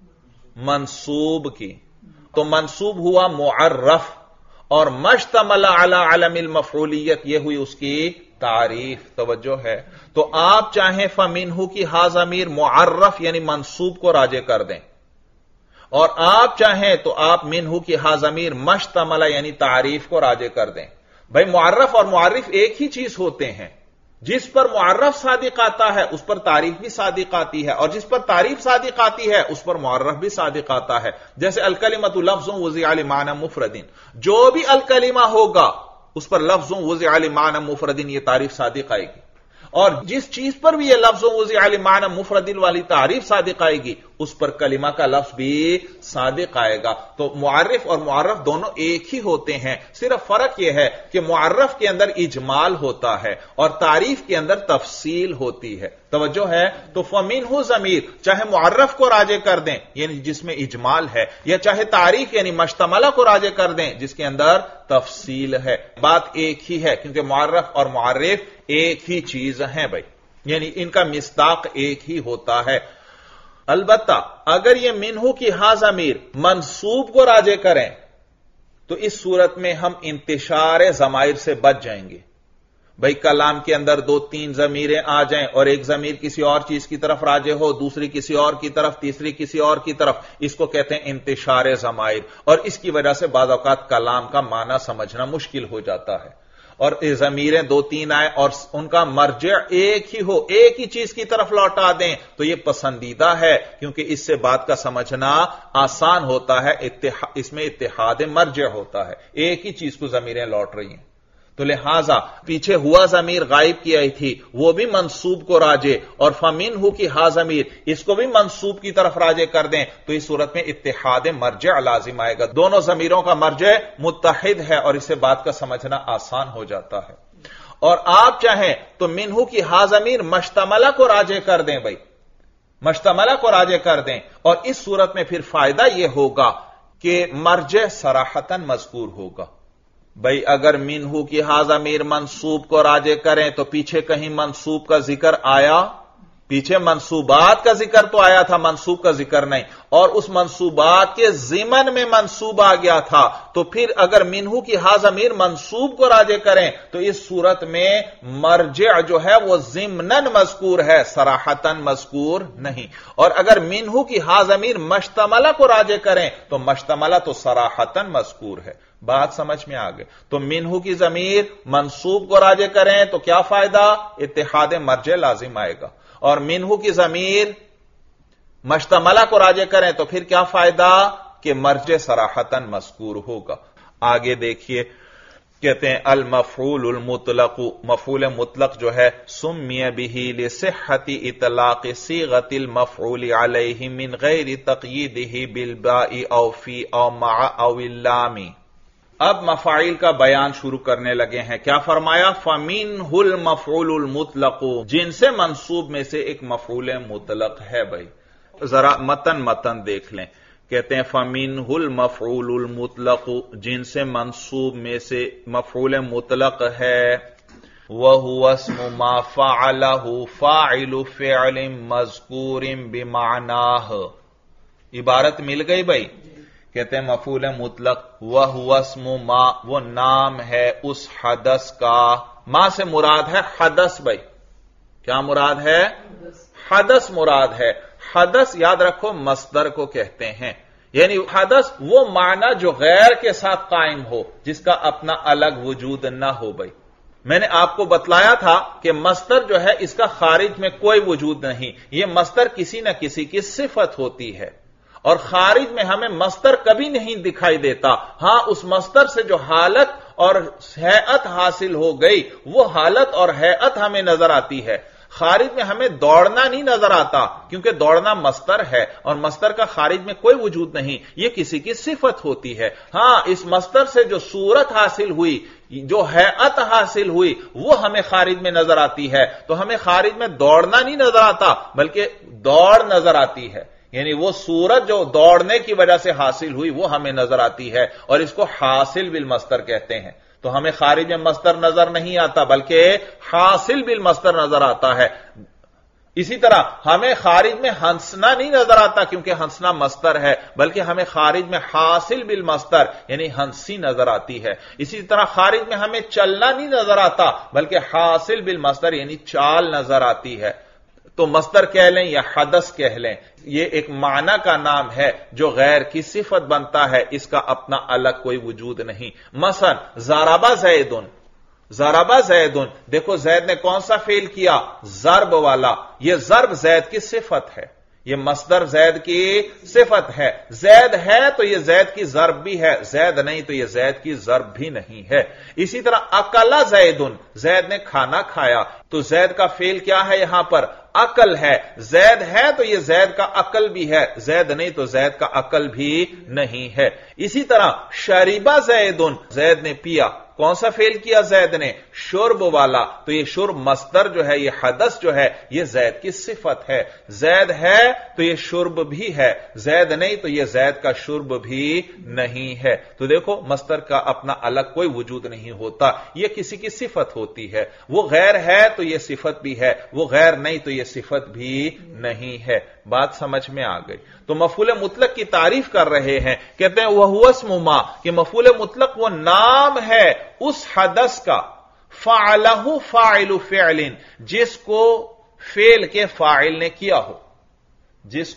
منصوب کی۔ تو منصوب ہوا معرف، اور مشتمل علی علم المفعولیت یہ ہوئی اس کی تعریف۔ توجہ ہے؟ تو آپ چاہیں فمنہ کی ہا ضمیر معرف یعنی منصوب کو راجع کر دیں، اور آپ چاہیں تو آپ منہ کی ہا ضمیر مشتمل یعنی تعریف کو راجع کر دیں۔ بھائی معرف اور معرف ایک ہی چیز ہوتے ہیں، جس پر معرف صادق آتا ہے اس پر تعریف بھی صادق آتی ہے، اور جس پر تعریف صادق آتی ہے اس پر معرف بھی صادق آتا ہے۔ جیسے الکلمۃ لفظ وضع لمعنی مفرد، جو بھی الکلمہ ہوگا اس پر لفظ وضع لمعنی مفرد یہ تعریف صادق آئے گی، اور جس چیز پر بھی یہ لفظ وضع لمعنی مفرد والی تعریف صادق آئے گی اس پر کلمہ کا لفظ بھی صادق آئے گا۔ تو معرف اور معرف دونوں ایک ہی ہوتے ہیں، صرف فرق یہ ہے کہ معرف کے اندر اجمال ہوتا ہے اور تعریف کے اندر تفصیل ہوتی ہے۔ توجہ ہے؟ تو فمنہ ضمیر چاہے معرف کو راجع کر دیں یعنی جس میں اجمال ہے، یا چاہے تعریف یعنی مشتملہ کو راجع کر دیں جس کے اندر تفصیل ہے، بات ایک ہی ہے، کیونکہ معرف اور معرف ایک ہی چیز ہیں بھائی، یعنی ان کا مصداق ایک ہی ہوتا ہے۔ البتہ اگر یہ منہو کی ہا ضمیر منصوب کو راجع کریں تو اس صورت میں ہم انتشار ضمائر سے بچ جائیں گے. بھئی کلام کے اندر 2-3 ضمیریں آ جائیں اور ایک ضمیر کسی اور چیز کی طرف راجع ہو، دوسری کسی اور کی طرف، تیسری کسی اور کی طرف، اس کو کہتے ہیں انتشار ضمائر، اور اس کی وجہ سے بعض اوقات کلام کا معنی سمجھنا مشکل ہو جاتا ہے. اور ضمیریں 2-3 آئیں اور ان کا مرجع ایک ہی ہو، ایک ہی چیز کی طرف لوٹا دیں تو یہ پسندیدہ ہے، کیونکہ اس سے بات کا سمجھنا آسان ہوتا ہے. اس میں اتحاد مرجع ہوتا ہے، ایک ہی چیز کو ضمیریں لوٹ رہی ہیں. تو لہذا پیچھے ہوا ضمیر غائب کی آئی تھی وہ بھی منصوب کو راجع، اور فمنہ کی ہا ضمیر اس کو بھی منصوب کی طرف راجع کر دیں تو اس صورت میں اتحاد مرجع لازم آئے گا. دونوں ضمیروں کا مرجع متحد ہے اور اس سے بات کا سمجھنا آسان ہو جاتا ہے. اور آپ چاہیں تو منہ کی ہا ضمیر مشتملہ کو راجع کر دیں. بھائی مشتملہ کو راجع کر دیں، اور اس صورت میں پھر فائدہ یہ ہوگا کہ مرجع صراحتاً مذکور ہوگا. بھئی اگر منہو کی ہا ضمیر منصوب کو راجع کریں تو پیچھے کہیں منصوب کا ذکر آیا؟ پیچھے منصوبات کا ذکر تو آیا تھا، منصوب کا ذکر نہیں، اور اس منصوبات کے ضمن میں منصوب آ گیا تھا. تو پھر اگر منہو کی ہا ضمیر منصوب کو راجع کریں تو اس صورت میں مرجع جو ہے وہ ضمناً مذکور ہے، صراحتاً مذکور نہیں. اور اگر منہو کی ہا ضمیر مشتملہ کو راجع کریں تو مشتملہ تو صراحتاً مذکور ہے. بات سمجھ میں آگئے؟ تو منہو کی ضمیر منصوب کو راجع کریں تو کیا فائدہ؟ اتحاد مرجع لازم آئے گا. اور منہو کی ضمیر مشتملہ کو راجع کریں تو پھر کیا فائدہ؟ کہ مرجع صراحتاً مذکور ہوگا. آگے دیکھیے کہتے ہیں المفعول المطلق، مفعول مطلق جو ہے سمی بہ لصحت اطلاق صیغۃ المفعول علیہ من غیر تقییدہ بالباء او فی او مع او اللام. اب مفاعیل کا بیان شروع کرنے لگے ہیں. کیا فرمایا؟ فَمِنْهُ الْمَفْعُولُ الْمُطْلَقُ، جن سے منصوب میں سے ایک مفعول مطلق ہے. بھائی ذرا متن دیکھ لیں. کہتے ہیں فَمِنْهُ الْمَفْعُولُ الْمُطْلَقُ، جن سے منصوب میں سے مفعول مطلق ہے. وَهُوَ اسْمُ مَا فَعَلَهُ فَاعِلُ فِعْلٍ مَذْكُورٍ بِمَعْنَاهُ. عبارت مل گئی بھائی. کہتے ہیں مفعول مطلق وَهُوَ اسْمُ مَا، وہ نام ہے اس حدث کا. ما سے مراد ہے حدث. بھائی کیا مراد ہے؟ حدث مراد ہے. حدث یاد رکھو مصدر کو کہتے ہیں، یعنی حدث وہ معنی جو غیر کے ساتھ قائم ہو، جس کا اپنا الگ وجود نہ ہو. بھائی میں نے آپ کو بتلایا تھا کہ مصدر جو ہے اس کا خارج میں کوئی وجود نہیں، یہ مصدر کسی نہ کسی کی صفت ہوتی ہے، اور خارج میں ہمیں مصدر کبھی نہیں دکھائی دیتا. ہاں اس مصدر سے جو حالت اور ہیئت حاصل ہو گئی وہ حالت اور ہیئت ہمیں نظر آتی ہے. خارج میں ہمیں دوڑنا نہیں نظر آتا، کیونکہ دوڑنا مصدر ہے اور مصدر کا خارج میں کوئی وجود نہیں، یہ کسی کی صفت ہوتی ہے. ہاں اس مصدر سے جو صورت حاصل ہوئی، جو ہیئت حاصل ہوئی، وہ ہمیں خارج میں نظر آتی ہے. تو ہمیں خارج میں دوڑنا نہیں نظر آتا بلکہ دوڑ نظر آتی ہے، یعنی وہ صورت جو دوڑنے کی وجہ سے حاصل ہوئی وہ ہمیں نظر آتی ہے، اور اس کو حاصل بالمصدر کہتے ہیں. تو ہمیں خارج میں مصدر نظر نہیں آتا بلکہ حاصل بالمصدر نظر آتا ہے. اسی طرح ہمیں خارج میں ہنسنا نہیں نظر آتا کیونکہ ہنسنا مصدر ہے، بلکہ ہمیں خارج میں حاصل بالمصدر یعنی ہنسی نظر آتی ہے. اسی طرح خارج میں ہمیں چلنا نہیں نظر آتا بلکہ حاصل بالمصدر یعنی چال نظر آتی ہے. تو مصدر کہہ لیں یا حدث کہہ لیں، یہ ایک معنی کا نام ہے جو غیر کی صفت بنتا ہے، اس کا اپنا الگ کوئی وجود نہیں. مثلا ضربہ زیدن، ضربہ زیدن، دیکھو زید نے کون سا فعل کیا؟ ضرب والا. یہ ضرب زید کی صفت ہے، یہ مصدر زید کی صفت ہے. زید ہے تو یہ زید کی ضرب بھی ہے، زید نہیں تو یہ زید کی ضرب بھی نہیں ہے. اسی طرح اکل زیدن، زید نے کھانا کھایا، تو زید کا فعل کیا ہے یہاں پر؟ عقل ہے. زید ہے تو یہ زید کا عقل بھی ہے، زید نہیں تو زید کا عقل بھی نہیں ہے. اسی طرح شریبہ زیدن، زید نے پیا، کون سا فعل کیا زید نے؟ شرب والا. تو یہ شرب مصدر جو ہے، یہ حدث جو ہے، یہ زید کی صفت ہے. زید ہے تو یہ شرب بھی ہے، زید نہیں تو یہ زید کا شرب بھی نہیں ہے. تو دیکھو مصدر کا اپنا الگ کوئی وجود نہیں ہوتا، یہ کسی کی صفت ہوتی ہے. وہ غیر ہے تو یہ صفت بھی ہے، وہ غیر نہیں تو یہ صفت بھی نہیں ہے. بات سمجھ میں آ گئی؟ تو مفعول مطلق کی تعریف کر رہے ہیں، کہتے ہیں وَهُوَ اسْمُ مَا، کہ مفعول مطلق وہ نام ہے اس حدث کا، فَعَلَهُ فَاعِلُ فِعْلٍ، جس کو فعل کے فاعل نے کیا ہو، جس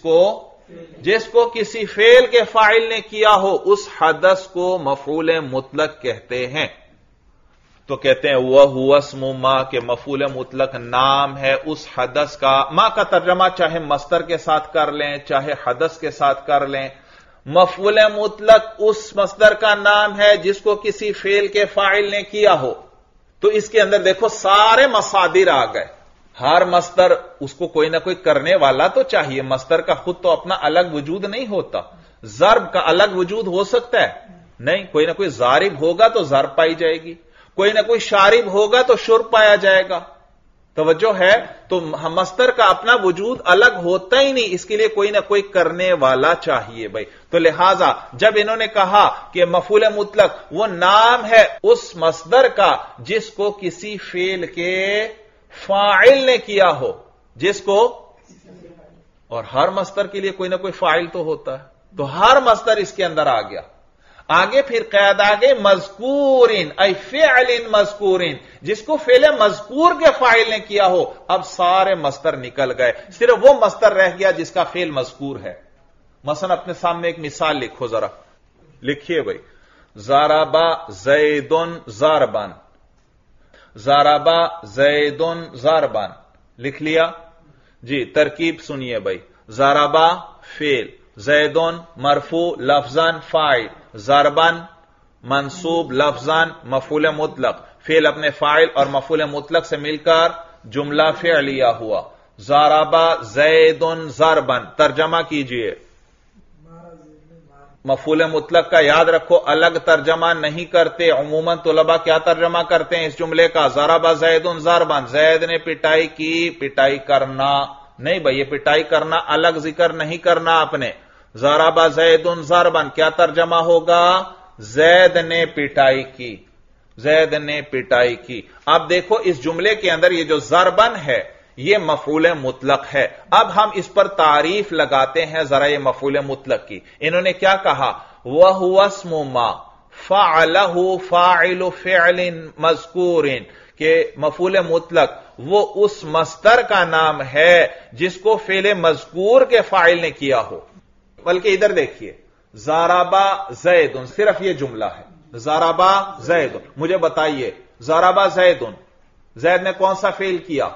کو کسی فعل کے فاعل نے کیا ہو، اس حدث کو مفعول مطلق کہتے ہیں. تو کہتے ہیں وَهُوَ اسْمُ مَا، کہ مفعول مطلق نام ہے اس حدث کا. ما کا ترجمہ چاہے مصدر کے ساتھ کر لیں چاہے حدث کے ساتھ کر لیں. مفعول مطلق اس مصدر کا نام ہے جس کو کسی فعل کے فاعل نے کیا ہو. تو اس کے اندر دیکھو سارے مصادر آ گئے. ہر مصدر اس کو کوئی نہ کوئی کرنے والا تو چاہیے. مصدر کا خود تو اپنا الگ وجود نہیں ہوتا. ضرب کا الگ وجود ہو سکتا ہے؟ نہیں. کوئی نہ کوئی ضارب ہوگا تو ضرب پائی جائے گی، کوئی نہ کوئی شارب ہوگا تو شرب پایا جائے گا. توجہ ہے؟ تو مصدر کا اپنا وجود الگ ہوتا ہی نہیں، اس کے لیے کوئی نہ کوئی کرنے والا چاہیے بھائی. تو لہذا جب انہوں نے کہا کہ مفعول مطلق وہ نام ہے اس مصدر کا جس کو کسی فعل کے فاعل نے کیا ہو، جس کو، اور ہر مصدر کے لیے کوئی نہ کوئی فاعل تو ہوتا ہے، تو ہر مصدر اس کے اندر آ گیا. آگے پھر قید آگے مذکورین ای فعل مذکورین، جس کو فعل مذکور کے فاعل نے کیا ہو. اب سارے مصدر نکل گئے، صرف وہ مصدر رہ گیا جس کا فعل مذکور ہے. مثلا اپنے سامنے ایک مثال لکھو ذرا، لکھیے بھائی. ضربا زیدن ضربا، ضربا زیدن ضربا، لکھ لیا جی. ترکیب سنیے بھائی. ضربا فعل، زیدن مرفوع لفظاً فاعل، ضرباً منصوب لفظاً مفعول مطلق. فعل اپنے فاعل اور مفعول مطلق سے مل کر جملہ فعلیہ ہوا. ضربا زیدن ضربا، ترجمہ کیجئے. مفعول مطلق کا یاد رکھو الگ ترجمہ نہیں کرتے. عموماً طلباء کیا ترجمہ کرتے ہیں اس جملے کا؟ ضربا زیدن ضربا، زید نے پٹائی کی، پٹائی کرنا. نہیں بھائی، یہ پٹائی کرنا الگ ذکر نہیں کرنا آپ نے. ضربا زیدن ضربا کیا ترجمہ ہوگا؟ زید نے پٹائی کی، زید نے پٹائی کی. اب دیکھو اس جملے کے اندر یہ جو ضربن ہے یہ مفعول مطلق ہے. اب ہم اس پر تعریف لگاتے ہیں ذرا یہ مفعول مطلق کی. انہوں نے کیا کہا؟ وَهُوَ اسْمُ مَا فَعَلَهُ فَاعِلُ فِعْلٍ مَذْكُورٍ، کہ مفعول مطلق وہ اس مصدر کا نام ہے جس کو فعل مذکور کے فاعل نے کیا ہو. بلکہ ادھر دیکھیے، ضربا زیدن، صرف یہ جملہ ہے. ضربا زیدن، مجھے بتائیے ضربا زیدن، زید نے کون سا فعل کیا؟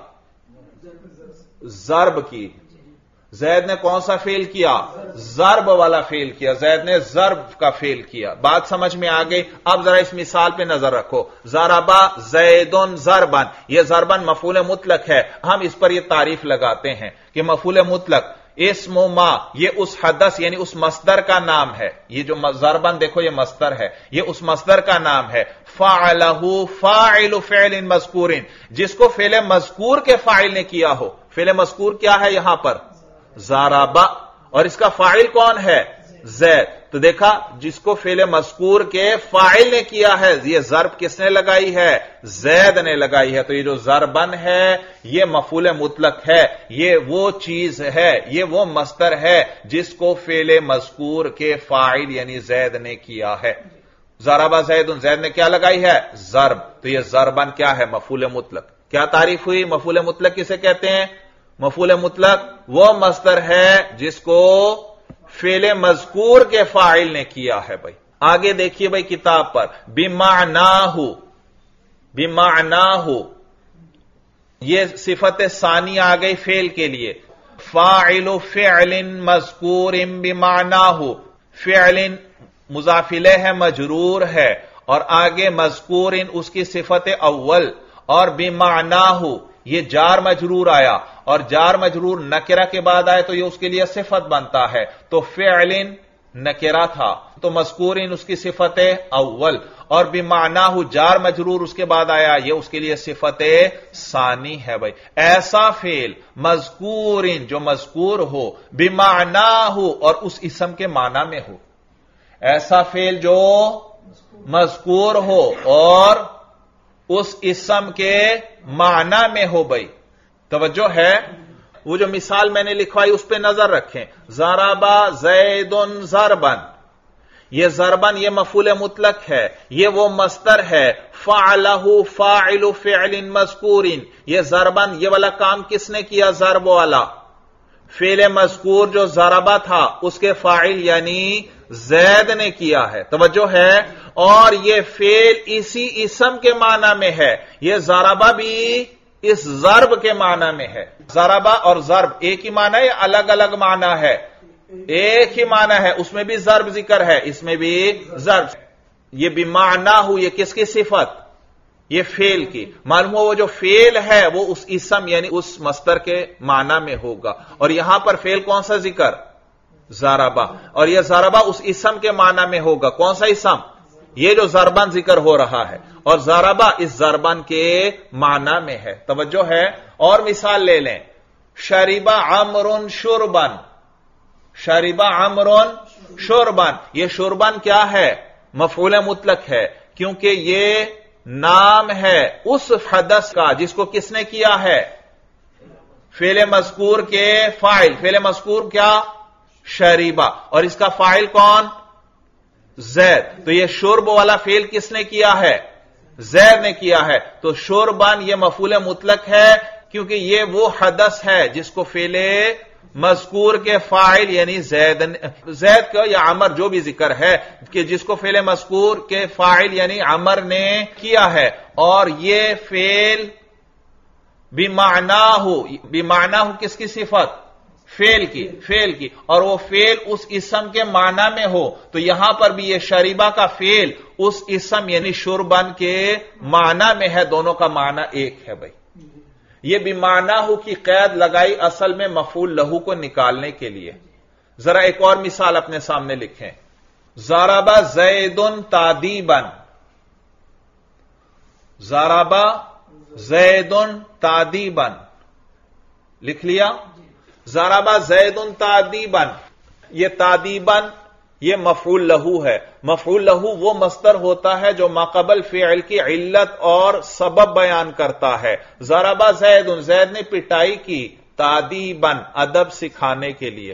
ضرب کی. زید نے کون سا فعل کیا؟ ضرب والا فعل کیا. زید نے ضرب کا فعل کیا. بات سمجھ میں آ گئی؟ اب ذرا اس مثال پہ نظر رکھو. ضربا زیدن ضربا، یہ ضربن مفعول مطلق ہے. ہم اس پر یہ تعریف لگاتے ہیں کہ مفعول مطلق اسم ما، یہ اس حدث یعنی اس مصدر کا نام ہے. یہ جو ضربن دیکھو یہ مصدر ہے، یہ اس مصدر کا نام ہے. فعلہ فاعل فعل مذکور، جس کو فعل مذکور کے فاعل نے کیا ہو. فعل مذکور کیا ہے یہاں پر؟ ضربا، اور اس کا فاعل کون ہے؟ زید. تو دیکھا جس کو فعل مذکور کے فاعل نے کیا ہے، یہ ضرب کس نے لگائی ہے؟ زید نے لگائی ہے. تو یہ جو ضربن ہے یہ مفعول مطلق ہے، یہ وہ چیز ہے، یہ وہ مصدر ہے جس کو فعل مذکور کے فاعل یعنی زید نے کیا ہے. ضربا زید، زید نے کیا لگائی ہے؟ ضرب. تو یہ ضربن کیا ہے؟ مفعول مطلق. کیا تعریف ہوئی؟ مفعول مطلق کسے کہتے ہیں؟ مفعول مطلق وہ مصدر ہے جس کو فعل مذکور کے فاعل نے کیا ہے. بھائی آگے دیکھیے بھائی کتاب پر. بمعناہ، بمعناہ یہ صفت ثانی آ گئی فعل کے لیے. فاعل فعل مذکور بمعناہ، فعل مضاف الیہ ہے، مجرور ہے، اور آگے مذکور اس کی صفت اول، اور بمعناہ یہ جار مجرور آیا، اور جار مجرور نکرہ کے بعد آئے تو یہ اس کے لیے صفت بنتا ہے. تو فعل نکرہ تھا تو مذکور اس کی صفت اول، اور بمعناہ جار مجرور اس کے بعد آیا، یہ اس کے لیے صفت ثانی ہے بھائی. ایسا فعل مذکور جو مذکور ہو، بمعناہ اور اس اسم کے معنی میں ہو. ایسا فعل جو مذکور ہو اور اس اسم کے معنی میں ہو بھائی. توجہ ہے، وہ جو مثال میں نے لکھوائی اس پہ نظر رکھیں. ضربا زید ضربن، یہ ضربن یہ مفعول مطلق ہے، یہ وہ مصدر ہے. فعلہ فاعل فعل مذکور، یہ ضربن یہ والا کام کس نے کیا؟ ضرب والا فعل مذکور جو ضربہ تھا اس کے فاعل یعنی زید نے کیا ہے. توجہ ہے. اور یہ فعل اسی اسم کے معنی میں ہے. یہ ضربہ بھی اس ضرب کے معنی میں ہے. ضربہ اور ضرب ایک ہی معنی ہے یا الگ الگ معنی ہے؟ ایک ہی معنی ہے. اس میں بھی ضرب ذکر ہے، اس میں بھی ضرب. یہ بمعناہ یہ کس کی صفت؟ یہ فعل کی. معلوم ہو وہ جو فعل ہے وہ اس اسم یعنی اس مصدر کے معنی میں ہوگا. اور یہاں پر فعل کون سا ذکر؟ ضربہ. اور یہ ضربہ اس اسم کے معنی میں ہوگا. کون سا اسم؟ یہ جو ضربن ذکر ہو رہا ہے. اور ضربہ اس ضربن کے معنی میں ہے. توجہ ہے. اور مثال لے لیں. شرب عمرو شربن، شرب عمرو شربن، یہ شربن کیا ہے؟ مفعول مطلق ہے، کیونکہ یہ نام ہے اس حدث کا جس کو کس نے کیا ہے؟ فعل مذکور کے فاعل. فعل مذکور کیا؟ شریبہ. اور اس کا فاعل کون؟ زید. تو یہ شرب والا فعل کس نے کیا ہے؟ زید نے کیا ہے. تو شربن یہ مفعول مطلق ہے کیونکہ یہ وہ حدث ہے جس کو فعل مذکور کے فاعل یعنی زید کا یا عمر جو بھی ذکر ہے کہ جس کو فعل مذکور کے فاعل یعنی عمر نے کیا ہے. اور یہ فعل بمعناہ کس کی صفت؟ فعل کی. اور وہ فعل اس اسم کے معنی میں ہو. تو یہاں پر بھی یہ شریبہ کا فعل اس اسم یعنی شربن کے معنی میں ہے. دونوں کا معنی ایک ہے بھائی. یہ بمعناہ کی قید لگائی اصل میں مفعول لہو کو نکالنے کے لیے. ذرا ایک اور مثال اپنے سامنے لکھیں. ضرب زید تادیبا، ضرب زید تادیبا لکھ لیا. ضرب زید تادیبا، یہ تادیبا یہ مفعول لہو ہے. مفعول لہو وہ مصدر ہوتا ہے جو ماقبل فعل کی علت اور سبب بیان کرتا ہے. ضرب زید، زید نے پٹائی کی، تادیبا ادب سکھانے کے لیے.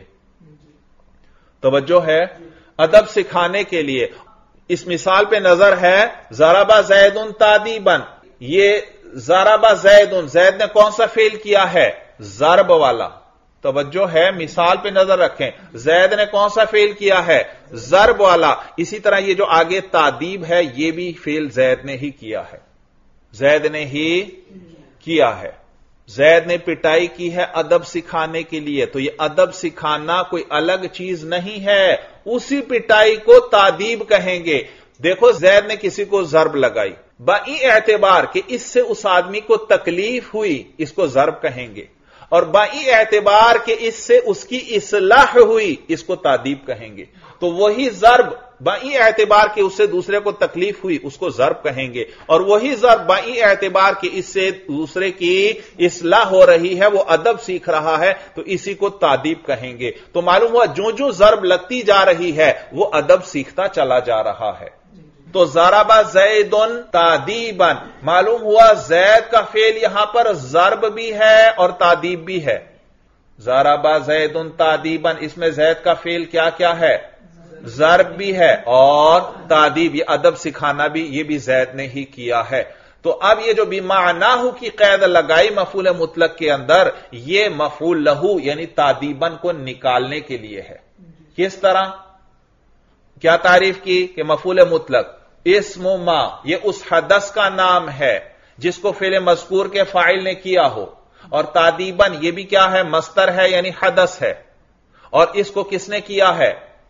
توجہ ہے، ادب سکھانے کے لیے. اس مثال پہ نظر ہے. ضرب زید تادیبا، یہ ضرب زید، زید نے کون سا فعل کیا ہے؟ ضرب والا. توجہ ہے، مثال پہ نظر رکھیں. زید نے کون سا فعل کیا ہے؟ ضرب والا. اسی طرح یہ جو آگے تادیب ہے یہ بھی فعل زید نے ہی کیا ہے. زید نے ہی کیا ہے. زید نے پٹائی کی ہے ادب سکھانے کے لیے. تو یہ ادب سکھانا کوئی الگ چیز نہیں ہے. اسی پٹائی کو تادیب کہیں گے. دیکھو زید نے کسی کو ضرب لگائی بائی اعتبار کہ اس سے اس آدمی کو تکلیف ہوئی، اس کو ضرب کہیں گے. اور بائی اعتبار کہ اس سے اس کی اصلاح ہوئی، اس کو تادیب کہیں گے. تو وہی ضرب بائی اعتبار کہ اس سے دوسرے کو تکلیف ہوئی، اس کو ضرب کہیں گے. اور وہی ضرب بائی اعتبار کہ اس سے دوسرے کی اصلاح ہو رہی ہے، وہ ادب سیکھ رہا ہے، تو اسی کو تادیب کہیں گے. تو معلوم ہوا جو ضرب لگتی جا رہی ہے وہ ادب سیکھتا چلا جا رہا ہے. تو ضرب زید تادیبا، معلوم ہوا زید کا فعل یہاں پر ضرب بھی ہے اور تادیب بھی ہے. ضرب زید تادیبا، اس میں زید کا فعل کیا کیا ہے؟ ضرب بھی ہے اور تادیب، یہ ادب سکھانا بھی، یہ بھی زید نے ہی کیا ہے. تو اب یہ جو بمعناہ کی قید لگائی مفعول مطلق کے اندر، یہ مفعول لہو یعنی تادیبن کو نکالنے کے لیے ہے. کس طرح؟ کیا تعریف کی کہ مفعول مطلق اسم ما، یہ اس حدث کا نام ہے جس کو فعل مذکور کے فاعل نے کیا ہو. اور تادیبن یہ بھی کیا ہے؟ مصدر ہے یعنی حدث ہے. اور اس کو کس نے کیا ہے؟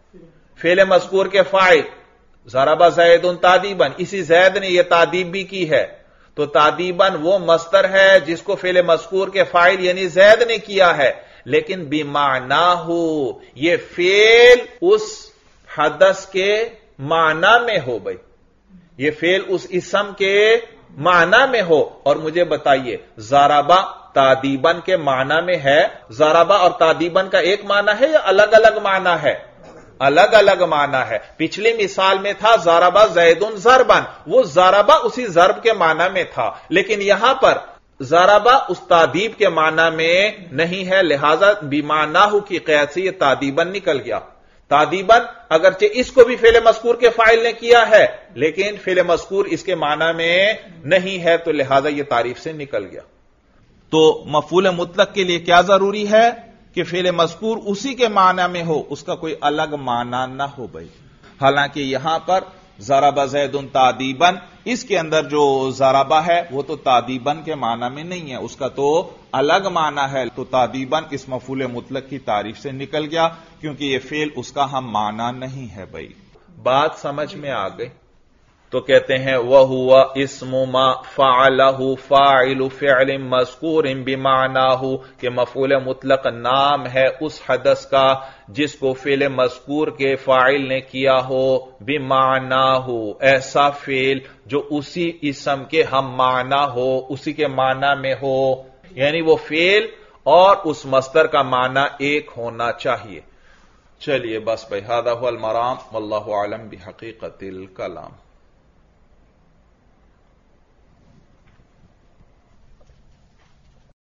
فعل مذکور کے فاعل. ضرب زید تادیبن، اسی زید نے یہ تادیب بھی کی ہے. تو تادیبن وہ مصدر ہے جس کو فعل مذکور کے فاعل یعنی زید نے کیا ہے. لیکن بمعناہ یہ فعل اس حدث کے معنی میں ہو بھائی. یہ فعل اس اسم کے معنی میں ہو. اور مجھے بتائیے ضربا تادیبن کے معنی میں ہے؟ ضربا اور تادیبن کا ایک معنی ہے یا الگ الگ معنی ہے؟ الگ الگ معنی ہے. پچھلی مثال میں تھا ضربا زیدن ضربن، وہ ضربا اسی ضرب کے معنی میں تھا، لیکن یہاں پر ضربا اس تادیب کے معنی میں نہیں ہے، لہذا بمعناہ کی قید سے یہ تادیبن نکل گیا. تادیبن اگرچہ اس کو بھی فعل مذکور کے فاعل نے کیا ہے، لیکن فعل مذکور اس کے معنی میں نہیں ہے، تو لہذا یہ تعریف سے نکل گیا. تو مفعول مطلق کے لیے کیا ضروری ہے کہ فعل مذکور اسی کے معنی میں ہو، اس کا کوئی الگ معنی نہ ہو بھائی. حالانکہ یہاں پر ضرب زید تادیبن، اس کے اندر جو ضربہ ہے وہ تو تادیبن کے معنی میں نہیں ہے، اس کا تو الگ معنی ہے. تو تادیبن اس مفعول مطلق کی تعریف سے نکل گیا، کیونکہ یہ فعل اس کا ہم معنی نہیں ہے بھائی. بات سمجھ میں آ گئی؟ تو کہتے ہیں وَهُوَ اسم ما فَعَلَهُ فَاعِلُ فِعْلٍ مَذْكُورٍ بِمَعْنَاهُ، کہ مفعول مطلق نام ہے اس حدث کا جس کو فعل مذکور کے فاعل نے کیا ہو. بِمَعْنَاهُ، ایسا فعل جو اسی اسم کے ہم معنی ہو، اسی کے معنی میں ہو، یعنی وہ فعل اور اس مصدر کا معنی ایک ہونا چاہیے. چلیے بس بھائی، ھذا ھو المرام واللہ اعلم بحقیقت الکلام.